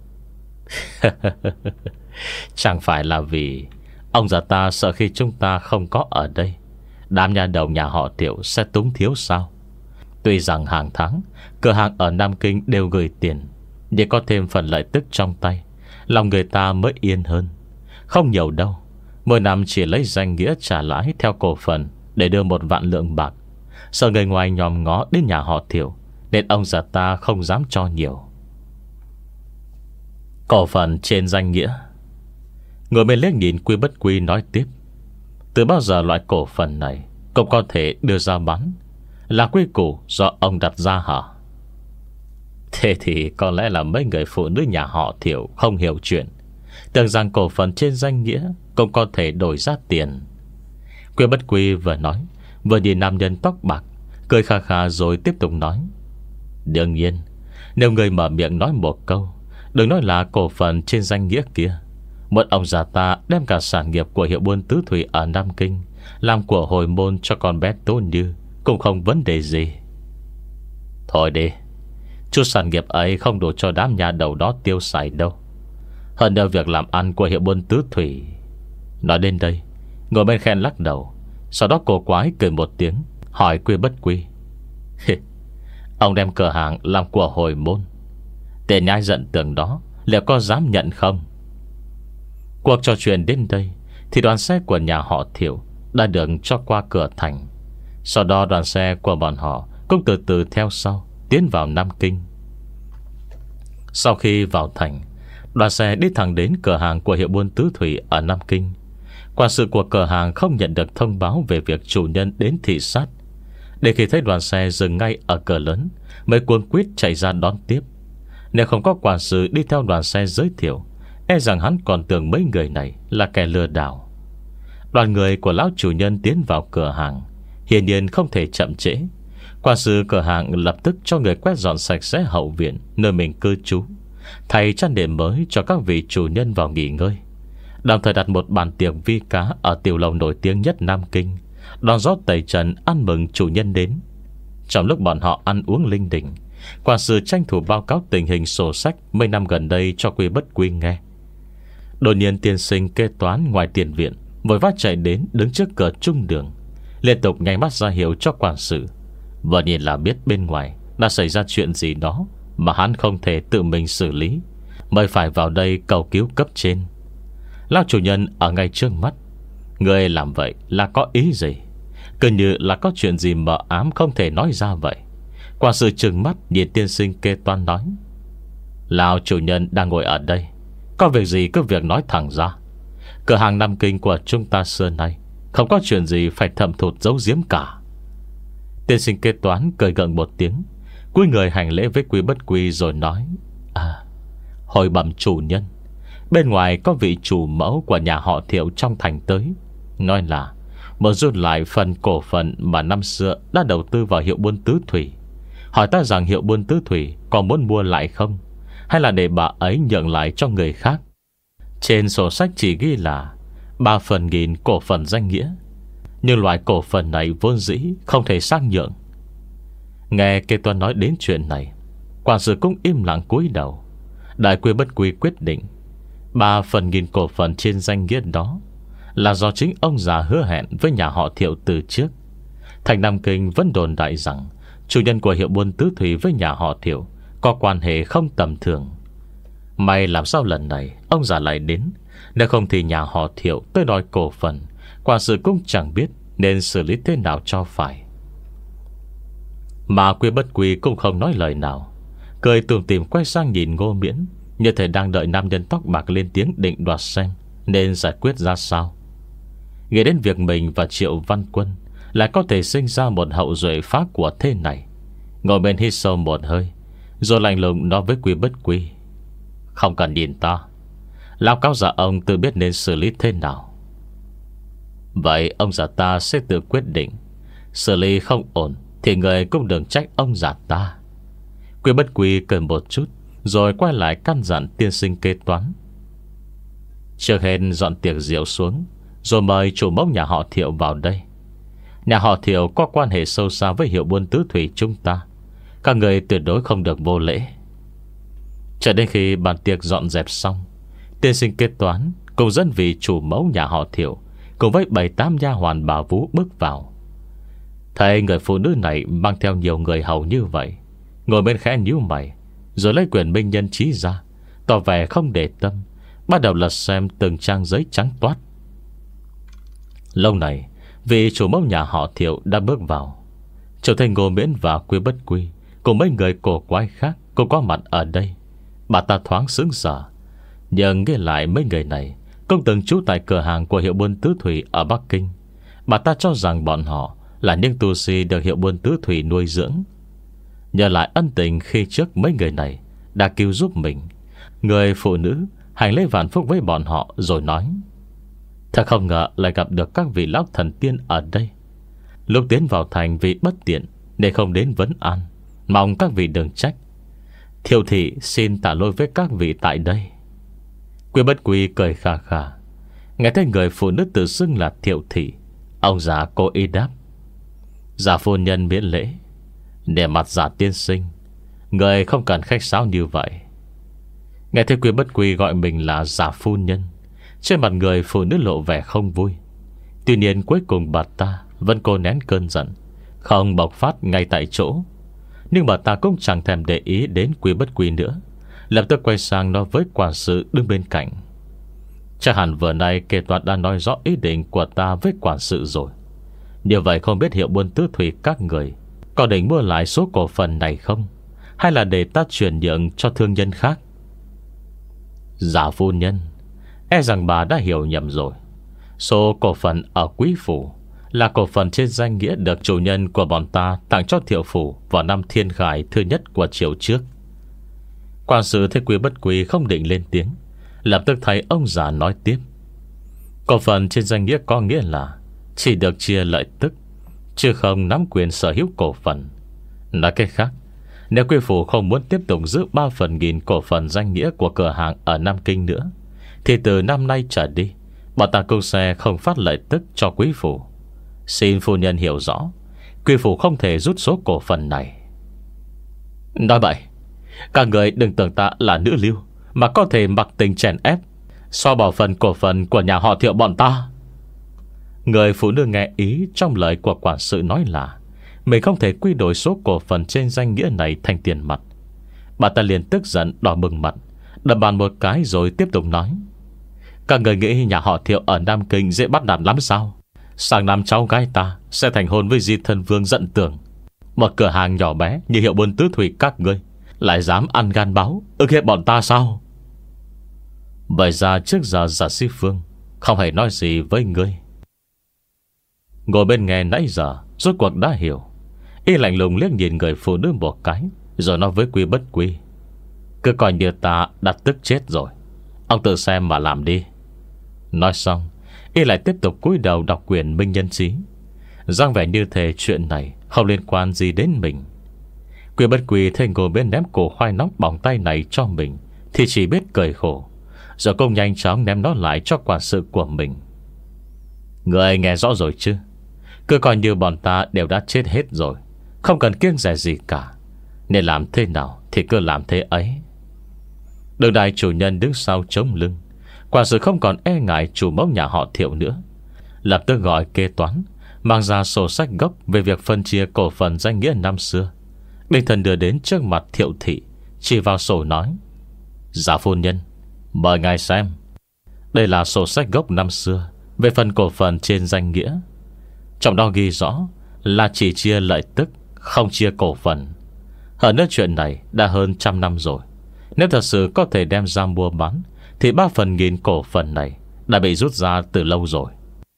chẳng phải là vì ông già ta sợ khi chúng ta không có ở đây, đám nhà đầu nhà họ Tiểu sẽ túng thiếu sao? Tuy rằng hàng tháng cửa hàng ở Nam Kinh đều gửi tiền, để có thêm phần lợi tức trong tay, lòng người ta mới yên hơn. Không nhiều đâu, mỗi năm chỉ lấy danh nghĩa trả lãi theo cổ phần để đưa một vạn lượng bạc. Sợ người ngoài nhòm ngó đến nhà họ Thiệu, nên ông già ta không dám cho nhiều. Cổ phần trên danh nghĩa. Người bên liếc nhìn Quy Bất Quy nói tiếp: từ bao giờ loại cổ phần này cũng có thể đưa ra bán? Là quy củ do ông đặt ra hả? Thế thì có lẽ là mấy người phụ nữ nhà họ Thiệu không hiểu chuyện, tưởng rằng cổ phần trên danh nghĩa cũng có thể đổi ra tiền. Quy Bất Quy vừa nói vừa nhìn nam nhân tóc bạc, cười khà khà rồi tiếp tục nói: đương nhiên, nếu người mở miệng nói một câu, đừng nói là cổ phần trên danh nghĩa kia, một ông già ta đem cả sản nghiệp của hiệu buôn tứ thủy ở Nam Kinh làm của hồi môn cho con bé Tôn Như cũng không vấn đề gì. Thôi đi, chút sản nghiệp ấy không đủ cho đám nhà đầu đó tiêu xài đâu. Hơn nữa việc làm ăn của hiệu buôn tứ thủy. Nói đến đây, ngồi bên khen lắc đầu. Sau đó cô quái cười một tiếng, hỏi Quy Bất Quy: ông đem cửa hàng làm của hồi môn, tên nhai giận tưởng đó liệu có dám nhận không? Cuộc trò chuyện đến đây thì đoàn xe của nhà họ Thiệu đã được cho qua cửa thành. Sau đó đoàn xe của bọn họ cũng từ từ theo sau, tiến vào Nam Kinh. Sau khi vào thành, đoàn xe đi thẳng đến cửa hàng của hiệu buôn tứ thủy ở Nam Kinh. Quản sự của cửa hàng không nhận được thông báo về việc chủ nhân đến thị sát. Để khi thấy đoàn xe dừng ngay ở cửa lớn, mới cuống quýt chạy ra đón tiếp. Nếu không có quản sự đi theo đoàn xe giới thiệu, e rằng hắn còn tưởng mấy người này là kẻ lừa đảo. Đoàn người của lão chủ nhân tiến vào cửa hàng, hiển nhiên không thể chậm trễ. Quản sự cửa hàng lập tức cho người quét dọn sạch sẽ hậu viện nơi mình cư trú, thay chăn đệm mới cho các vị chủ nhân vào nghỉ ngơi, đồng thời đặt một bàn tiệc vi cá ở tiểu lầu nổi tiếng nhất Nam Kinh, đón gió tẩy trần ăn mừng chủ nhân đến. Trong lúc bọn họ ăn uống linh đình, quản sự tranh thủ báo cáo tình hình sổ sách mấy năm gần đây cho Quy Bất Quy nghe. Đột nhiên tiên sinh kê toán ngoài tiền viện vội vã chạy đến đứng trước cửa trung đường, liên tục nháy mắt ra hiệu cho quản sự. Vừa nhìn là biết bên ngoài đã xảy ra chuyện gì đó mà hắn không thể tự mình xử lý, mới phải vào đây cầu cứu cấp trên. Lão chủ nhân ở ngay trước mắt. Người làm vậy là có ý gì? Cứ như là có chuyện gì mờ ám không thể nói ra vậy. Quản sự trừng mắt nhìn tiên sinh kê toán nói: lão chủ nhân đang ngồi ở đây, có việc gì cứ việc nói thẳng ra. Cửa hàng Nam Kinh của chúng ta xưa nay không có chuyện gì phải thầm thụt giấu giếm cả. Tiên sinh kế toán cười gượng một tiếng, cúi người hành lễ với Quy Bất Quy rồi nói: à, hồi bẩm chủ nhân, bên ngoài có vị chủ mẫu của nhà họ Thiệu trong thành tới, nói là muốn rút lại phần cổ phần mà năm xưa đã đầu tư vào hiệu buôn tứ thủy. Hỏi ta rằng hiệu buôn tứ thủy có muốn mua lại không, hay là để bà ấy nhượng lại cho người khác. Trên sổ sách chỉ ghi là ba phần nghìn cổ phần danh nghĩa, nhưng loại cổ phần này vốn dĩ không thể sang nhượng. Nghe kế toán nói đến chuyện này, quản sự cũng im lặng cúi đầu. Đại Quy Bất Quy quyết định ba phần nghìn cổ phần trên danh nghĩa đó là do chính ông già hứa hẹn với nhà họ Thiệu từ trước. Thành Nam Kinh vẫn đồn đại rằng chủ nhân của hiệu buôn tứ thủy với nhà họ Thiệu có quan hệ không tầm thường. May làm sao lần này ông già lại đến, nếu không thì nhà họ Thiệu tới đòi cổ phần, quản sự cũng chẳng biết nên xử lý thế nào cho phải. Mà Quy Bất Quy cũng không nói lời nào, cười tủm tỉm quay sang nhìn Ngô Miễn, như thể đang đợi nam nhân tóc bạc lên tiếng định đoạt xem nên giải quyết ra sao. Nghĩ đến việc mình và Triệu Văn Quân lại có thể sinh ra một hậu duệ phá của thế này, Ngô Miễn hít sâu một hơi rồi lạnh lùng nói với Quy Bất Quy: không cần nhìn ta, lão cáo già ông tự biết nên xử lý thế nào. Vậy ông già ta sẽ tự quyết định. Xử lý không ổn thì người cũng đừng trách ông già ta. Quy Bất Quy cười một chút rồi quay lại căn dặn tiên sinh kế toán: trước hết dọn tiệc rượu xuống, rồi mời chủ mẫu nhà họ Thiệu vào đây. Nhà họ Thiệu có quan hệ sâu xa với hiệu buôn tứ thủy chúng ta, các người tuyệt đối không được vô lễ. Cho đến khi bàn tiệc dọn dẹp xong, tiên sinh kế toán cùng dẫn vị chủ mẫu nhà họ Thiệu cùng với bảy tám nha hoàn bảo vũ bước vào. Thấy người phụ nữ này mang theo nhiều người hầu như vậy, ngồi bên khẽ nhíu mày, rồi lấy quyển minh nhân trí ra, tỏ vẻ không để tâm, bắt đầu lật xem từng trang giấy trắng toát. Lâu này, vị chủ mẫu nhà họ Thiệu đã bước vào. Trở thành Ngô Miễn và Quy Bất Quy cùng mấy người cổ quái khác cũng có mặt ở đây. Bà ta thoáng sững sờ, nhưng nghe lại mấy người này cũng từng trú tại cửa hàng của hiệu buôn tứ thủy ở Bắc Kinh. Bà ta cho rằng bọn họ là những tu sĩ được hiệu buôn tứ thủy nuôi dưỡng. Nhờ lại ân tình khi trước mấy người này đã cứu giúp mình, người phụ nữ hành lễ vạn phúc với bọn họ rồi nói: thật không ngờ lại gặp được các vị lão thần tiên ở đây. Lúc tiến vào thành vì bất tiện nên không đến vấn an, mong các vị đừng trách. Thiệu thị xin tạ lỗi với các vị tại đây. Quy Bất Quy cười khà khà. Nghe thấy người phụ nữ tự xưng là Thiệu thị, ông già cố ý đáp: dạ phu nhân miễn lễ. Để mặt giả tiên sinh, người không cần khách sáo như vậy. Nghe thấy Quy Bất Quy gọi mình là giả phu nhân, trên mặt người phụ nữ lộ vẻ không vui. Tuy nhiên cuối cùng bà ta vẫn cố nén cơn giận, không bộc phát ngay tại chỗ. Nhưng bà ta cũng chẳng thèm để ý đến Quy Bất Quy nữa, lập tức quay sang nói với quản sự đứng bên cạnh: chắc hẳn vừa nay kê toán đã nói rõ ý định của ta với quản sự rồi. Như vậy không biết hiệu buôn tứ thủy các người có định mua lại số cổ phần này không, hay là để ta chuyển nhượng cho thương nhân khác? Dạ phu nhân, e rằng bà đã hiểu nhầm rồi. Số cổ phần ở quý phủ là cổ phần trên danh nghĩa được chủ nhân của bọn ta tặng cho Thiệu phủ vào năm thiên khải thứ nhất của triều trước. Quan sự thấy Quy Bất Quy không định lên tiếng, lập tức thấy ông già nói tiếp: cổ phần trên danh nghĩa có nghĩa là chỉ được chia lợi tức, chứ không nắm quyền sở hữu cổ phần. Nói cách khác, nếu quý phủ không muốn tiếp tục giữ ba phần nghìn cổ phần danh nghĩa của cửa hàng ở Nam Kinh nữa, thì từ năm nay trở đi, bọn ta cũng sẽ không phát lợi tức cho quý phủ. Xin phu nhân hiểu rõ, quý phủ không thể rút số cổ phần này. Nói vậy, các người đừng tưởng ta là nữ lưu mà có thể mặc tình chèn ép, so bỏ phần cổ phần của nhà họ Thiệu bọn ta. Người phụ nữ nghe ý trong lời của quản sự nói là mình không thể quy đổi số cổ phần trên danh nghĩa này thành tiền mặt. Bà ta liền tức giận đỏ bừng mặt, đập bàn một cái rồi tiếp tục nói: các người nghĩ nhà họ Thiệu ở Nam Kinh dễ bắt nạt lắm sao? Sang năm cháu gái ta sẽ thành hôn với Di Thân Vương Giận Tưởng. Một cửa hàng nhỏ bé như hiệu buôn tứ thủy các ngươi lại dám ăn gan báo ức hiếp bọn ta sao? Vậy ra trước giờ Giả Sĩ Phương không hề nói gì với ngươi. Ngồi bên nghe nãy giờ rốt cuộc đã hiểu. Y lạnh lùng liếc nhìn người phụ nữ một cái, rồi nói với Quy Bất Quy: cứ coi như ta đã tức chết rồi, ông tự xem mà làm đi. Nói xong, Y lại tiếp tục cúi đầu đọc quyển minh nhân trí, dáng vẻ như thể chuyện này không liên quan gì đến mình. Quy Bất Quy thấy ngồi bên ném củ khoai nóng bỏng tay này cho mình thì chỉ biết cười khổ, rồi cũng nhanh chóng ném nó lại cho quản sự của mình. Người nghe rõ rồi chứ? Cứ coi như bọn ta đều đã chết hết rồi, không cần kiêng dè gì cả. Nên làm thế nào thì cứ làm thế ấy. Đường đại chủ nhân đứng sau chống lưng, quả sự không còn e ngại chủ mẫu nhà họ Thiệu nữa, lập tức gọi kế toán mang ra sổ sách gốc về việc phân chia cổ phần danh nghĩa năm xưa. Đinh thần đưa đến trước mặt Thiệu thị, chỉ vào sổ nói: dạ phu nhân, mời ngài xem. Đây là sổ sách gốc năm xưa về phần cổ phần trên danh nghĩa. Trong đó ghi rõ là chỉ chia lợi tức, không chia cổ phần. Hơn nữa chuyện này đã hơn trăm năm rồi. Nếu thật sự có thể đem ra mua bán, thì ba phần nghìn cổ phần này đã bị rút ra từ lâu rồi.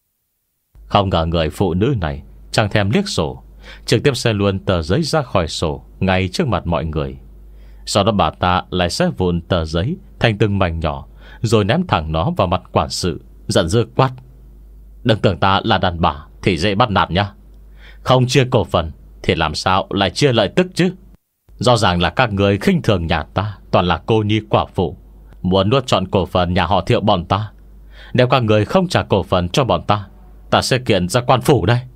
Không ngờ người phụ nữ này chẳng thèm liếc sổ, trực tiếp xe luôn tờ giấy ra khỏi sổ ngay trước mặt mọi người. Sau đó bà ta lại xé vụn tờ giấy thành từng mảnh nhỏ, rồi ném thẳng nó vào mặt quản sự, giận dữ quát: đừng tưởng ta là đàn bà thì dễ bắt nạt nhá. Không chia cổ phần thì làm sao lại chia lợi tức chứ? Rõ ràng là các người khinh thường nhà ta toàn là cô nhi quả phụ, muốn nuốt trọn cổ phần nhà họ Thiệu bọn ta. Nếu các người không trả cổ phần cho bọn ta, ta sẽ kiện ra quan phủ đây.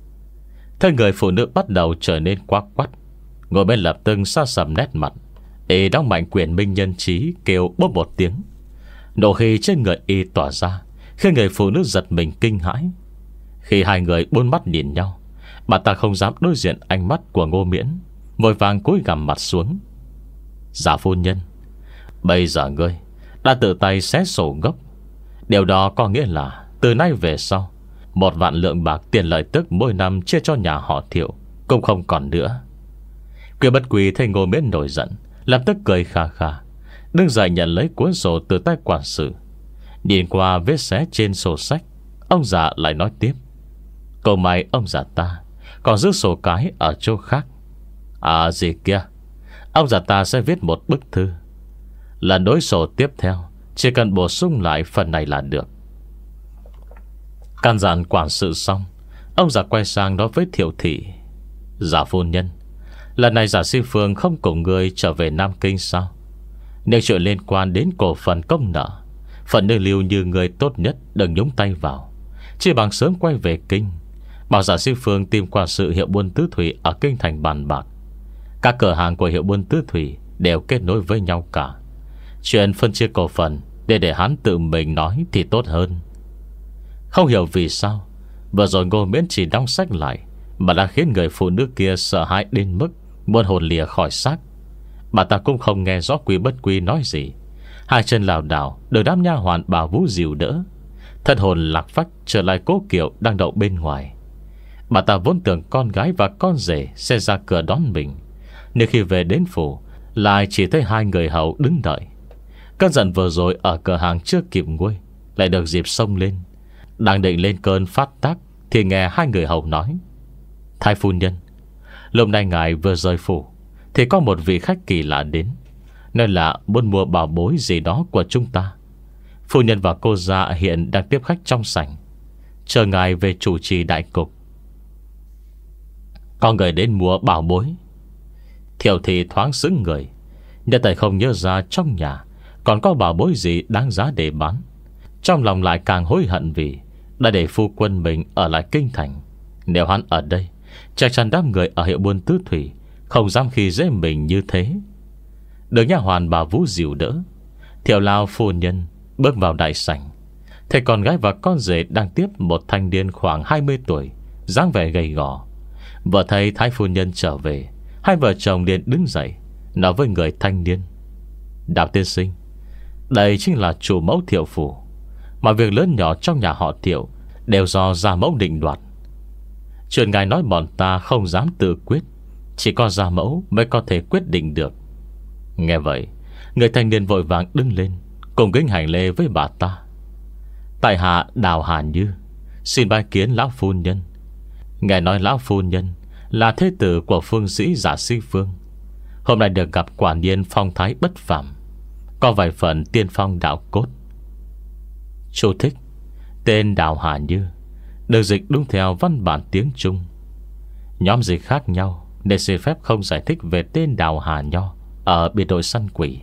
Thế người phụ nữ bắt đầu trở nên quá quắt. Ngồi bên lập tức xa sầm nét mặt, y đóng mạnh quyển minh nhân trí, kêu bốp một tiếng. Nộ khí trên người y tỏa ra, khiến người phụ nữ giật mình kinh hãi. Khi hai người bốn mắt nhìn nhau, Bà ta không dám đối diện ánh mắt của Ngô Miễn, vội vàng cúi gằm mặt xuống. Dạ phu nhân, bây giờ ngươi đã tự tay xé sổ gốc. Điều đó có nghĩa là từ nay về sau, một vạn lượng bạc tiền lợi tức mỗi năm chia cho nhà họ Thiệu cũng không còn nữa. Quyền Bất Quỳ thấy Ngô Miễn nổi giận, lập tức cười kha kha, đứng dậy nhận lấy cuốn sổ từ tay quản sự. Nhìn qua vết xé trên sổ sách, ông già lại nói tiếp: Câu may ông già ta còn giữ sổ cái ở chỗ khác. À gì kia, ông già ta sẽ viết một bức thư. Lần đối sổ tiếp theo chỉ cần bổ sung lại phần này là được. Căn dặn quản sự xong, ông già quay sang nói với Thiệu thị: Dạ phu nhân, lần này Giả Si Phương không cùng người trở về Nam Kinh sao? Nếu chuyện liên quan đến cổ phần công nợ, phần nương lưu như người tốt nhất đừng nhúng tay vào, chỉ bằng sớm quay về Kinh, bảo Giả Si Phương tìm quản sự hiệu buôn Tứ Thủy ở Kinh thành bàn bạc. Các cửa hàng của hiệu buôn Tứ Thủy đều kết nối với nhau cả. Chuyện phân chia cổ phần để để hắn tự mình nói thì tốt hơn. Không hiểu vì sao vừa rồi Ngô Miễn chỉ đóng sách lại mà đã khiến người phụ nữ kia sợ hãi đến mức muốn hồn lìa khỏi xác. Bà ta cũng không nghe rõ Quý Bất Quý nói gì. Hai chân lảo đảo được đám nha hoàn Bà Vũ dìu đỡ, thân hồn lạc phách trở lại Cố Kiệu đang đậu bên ngoài. Bà ta vốn tưởng con gái và con rể sẽ ra cửa đón mình, nhưng khi về đến phủ lại chỉ thấy hai người hầu đứng đợi. Cơn giận vừa rồi ở cửa hàng chưa kịp nguôi lại được dịp xông lên. Đang định lên cơn phát tác thì nghe hai người hầu nói: Thái phu nhân, lúc nay ngài vừa rời phủ thì có một vị khách kỳ lạ đến, nên là muốn mua bảo bối gì đó của chúng ta. Phu nhân và cô gia hiện đang tiếp khách trong sảnh, chờ ngài về chủ trì đại cục. Có người đến mua bảo bối. Thiệu thị thoáng sững người, nhưng tại không nhớ ra trong nhà còn có bảo bối gì đáng giá để bán. Trong lòng lại càng hối hận vì đã để phu quân mình ở lại Kinh thành. Nếu hắn ở đây, chắc chắn đám người ở hiệu buôn Tứ Thủy không dám khi dễ mình như thế. Được nha hoàn Bà Vũ dìu đỡ, Thiệu lao phu nhân bước vào đại sảnh, thấy con gái và con rể đang tiếp một thanh niên khoảng hai mươi tuổi, dáng vẻ gầy gò. Vừa thấy thái phu nhân trở về, hai vợ chồng liền đứng dậy nói với người thanh niên: Đào tiên sinh, đây chính là chủ mẫu Thiệu phủ. Mọi việc lớn nhỏ trong nhà họ Thiệu đều do gia mẫu định đoạt. Chuyện ngài nói bọn ta không dám tự quyết, chỉ có gia mẫu mới có thể quyết định được. Nghe vậy, người thanh niên vội vàng đứng lên, cùng kính hành lễ với bà ta: Tại hạ Đào Hà Như xin bái kiến lão phu nhân. Nghe nói lão phu nhân là thế tử của phương sĩ Giả Si Phương, hôm nay được gặp quả nhiên phong thái bất phàm, có vài phần tiên phong đạo cốt. Chú thích: tên Đào Hà Như được dịch đúng theo văn bản tiếng Trung. Nhóm dịch khác nhau nên xin phép không giải thích về tên Đào Hà Nho ở biệt đội săn quỷ.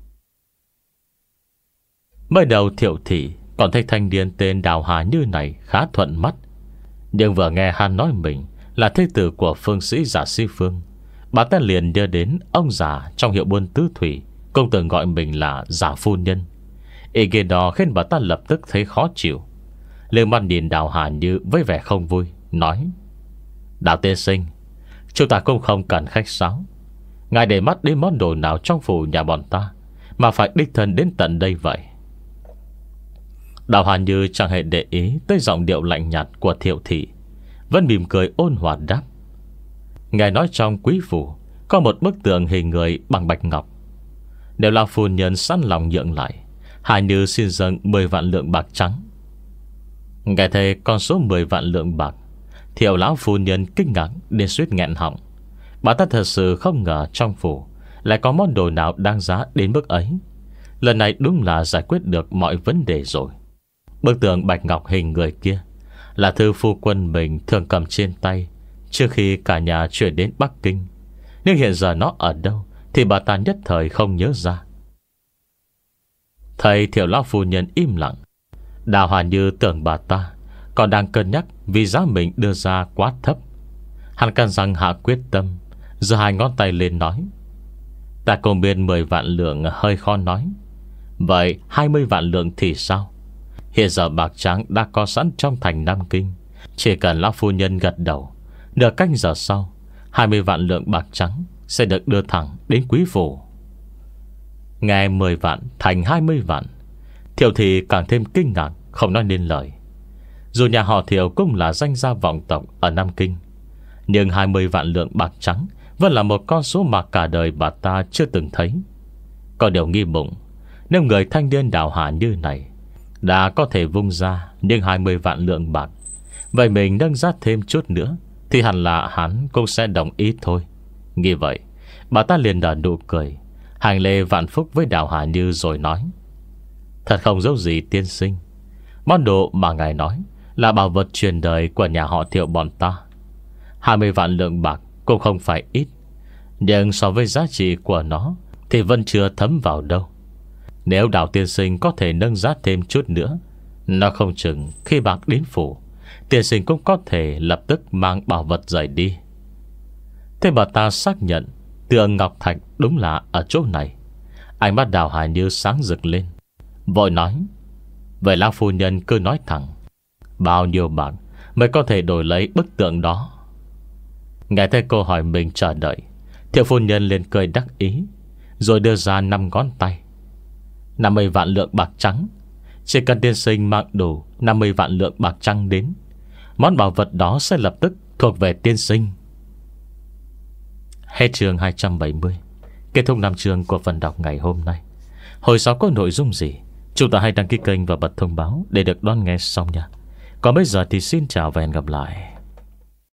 Mới đầu Thiệu thị còn thấy thanh niên tên Đào Hà Như này khá thuận mắt, nhưng vừa nghe hắn nói mình là thế tử của phương sĩ Giả Si Phương, bà ta liền đưa đến ông già trong hiệu buôn Tứ Thủy cũng từng gọi mình là Giả phu nhân. Ý kiến đó khiến bà ta lập tức thấy khó chịu, liền mắt nhìn Đào Hà Như với vẻ không vui, nói: Đào tiên sinh, chúng ta cũng không cần khách sáo. Ngài để mắt đến món đồ nào trong phủ nhà bọn ta mà phải đích thân đến tận đây vậy? Đào Hà Như chẳng hề để ý tới giọng điệu lạnh nhạt của Thiệu thị, vẫn mỉm cười ôn hòa đáp: Ngài nói trong quý phủ có một bức tượng hình người bằng bạch ngọc. Nếu là phu nhân sẵn lòng nhượng lại, Hà Như xin dâng mười vạn lượng bạc trắng. Nghe thấy con số mười vạn lượng bạc, Thiệu lão phu nhân kinh ngạc đến suýt nghẹn họng. Bà ta thật sự không ngờ trong phủ lại có món đồ nào đáng giá đến mức ấy. Lần này đúng là giải quyết được mọi vấn đề rồi. Bức tượng bạch ngọc hình người kia là thư phu quân mình thường cầm trên tay trước khi cả nhà chuyển đến Bắc Kinh, nhưng hiện giờ nó ở đâu thì bà ta nhất thời không nhớ ra. Thầy Thiệu lão phu nhân im lặng. Đào Hà Như tưởng bà ta còn đang cân nhắc vì giá mình đưa ra quá thấp. Hắn cắn răng hạ quyết tâm, giơ hai ngón tay lên nói: Ta cùng biết mười vạn lượng hơi khó nói, vậy hai mươi vạn lượng thì sao? Hiện giờ bạc trắng đã có sẵn trong thành Nam Kinh, chỉ cần lão phu nhân gật đầu Nửa canh giờ sau, hai mươi vạn lượng bạc trắng sẽ được đưa thẳng đến quý phủ. Nghe mười vạn thành hai mươi vạn, Thiệu thì càng thêm kinh ngạc, không nói nên lời. Dù nhà họ Thiệu cũng là danh gia vọng tộc ở Nam Kinh, nhưng hai mươi vạn lượng bạc trắng vẫn là một con số mà cả đời bà ta chưa từng thấy. Có điều nghi bụng, nếu người thanh niên đào hà như này đã có thể vung ra nhưng hai mươi vạn lượng bạc, vậy mình nâng giá thêm chút nữa thì hẳn là hắn cũng sẽ đồng ý thôi. Nghĩ vậy, bà ta liền nở nụ cười, hành lễ vạn phúc với Đào Hà Như rồi nói: Thật không giấu gì tiên sinh, món đồ mà ngài nói là bảo vật truyền đời của nhà họ Thiệu bọn ta. Hai mươi vạn lượng bạc cũng không phải ít, nhưng so với giá trị của nó thì vẫn chưa thấm vào đâu. Nếu Đào tiên sinh có thể nâng giá thêm chút nữa, nó không chừng khi bạc đến phủ, tiên sinh cũng có thể lập tức mang bảo vật rời đi. Thế bà ta xác nhận tượng ngọc thạch đúng là ở chỗ này. Ánh mắt Đào Hà Như sáng rực lên, vội nói: Vậy lão phu nhân cứ nói thẳng, bao nhiêu bạc mới có thể đổi lấy bức tượng đó? Nghe thấy cô hỏi mình chờ đợi, Thiệu phu nhân liền cười đắc ý, rồi đưa ra năm ngón tay. Năm mươi vạn lượng bạc trắng. Chỉ cần tiên sinh mang đủ năm mươi vạn lượng bạc trắng đến, món bảo vật đó sẽ lập tức thuộc về tiên sinh. Hết chương hai trăm bảy mươi. Kết thúc năm chương của phần đọc ngày hôm nay. Hồi sau có nội dung gì, chúng ta hãy đăng ký kênh và bật thông báo để được đón nghe xong nha. Còn bây giờ thì xin chào và hẹn gặp lại.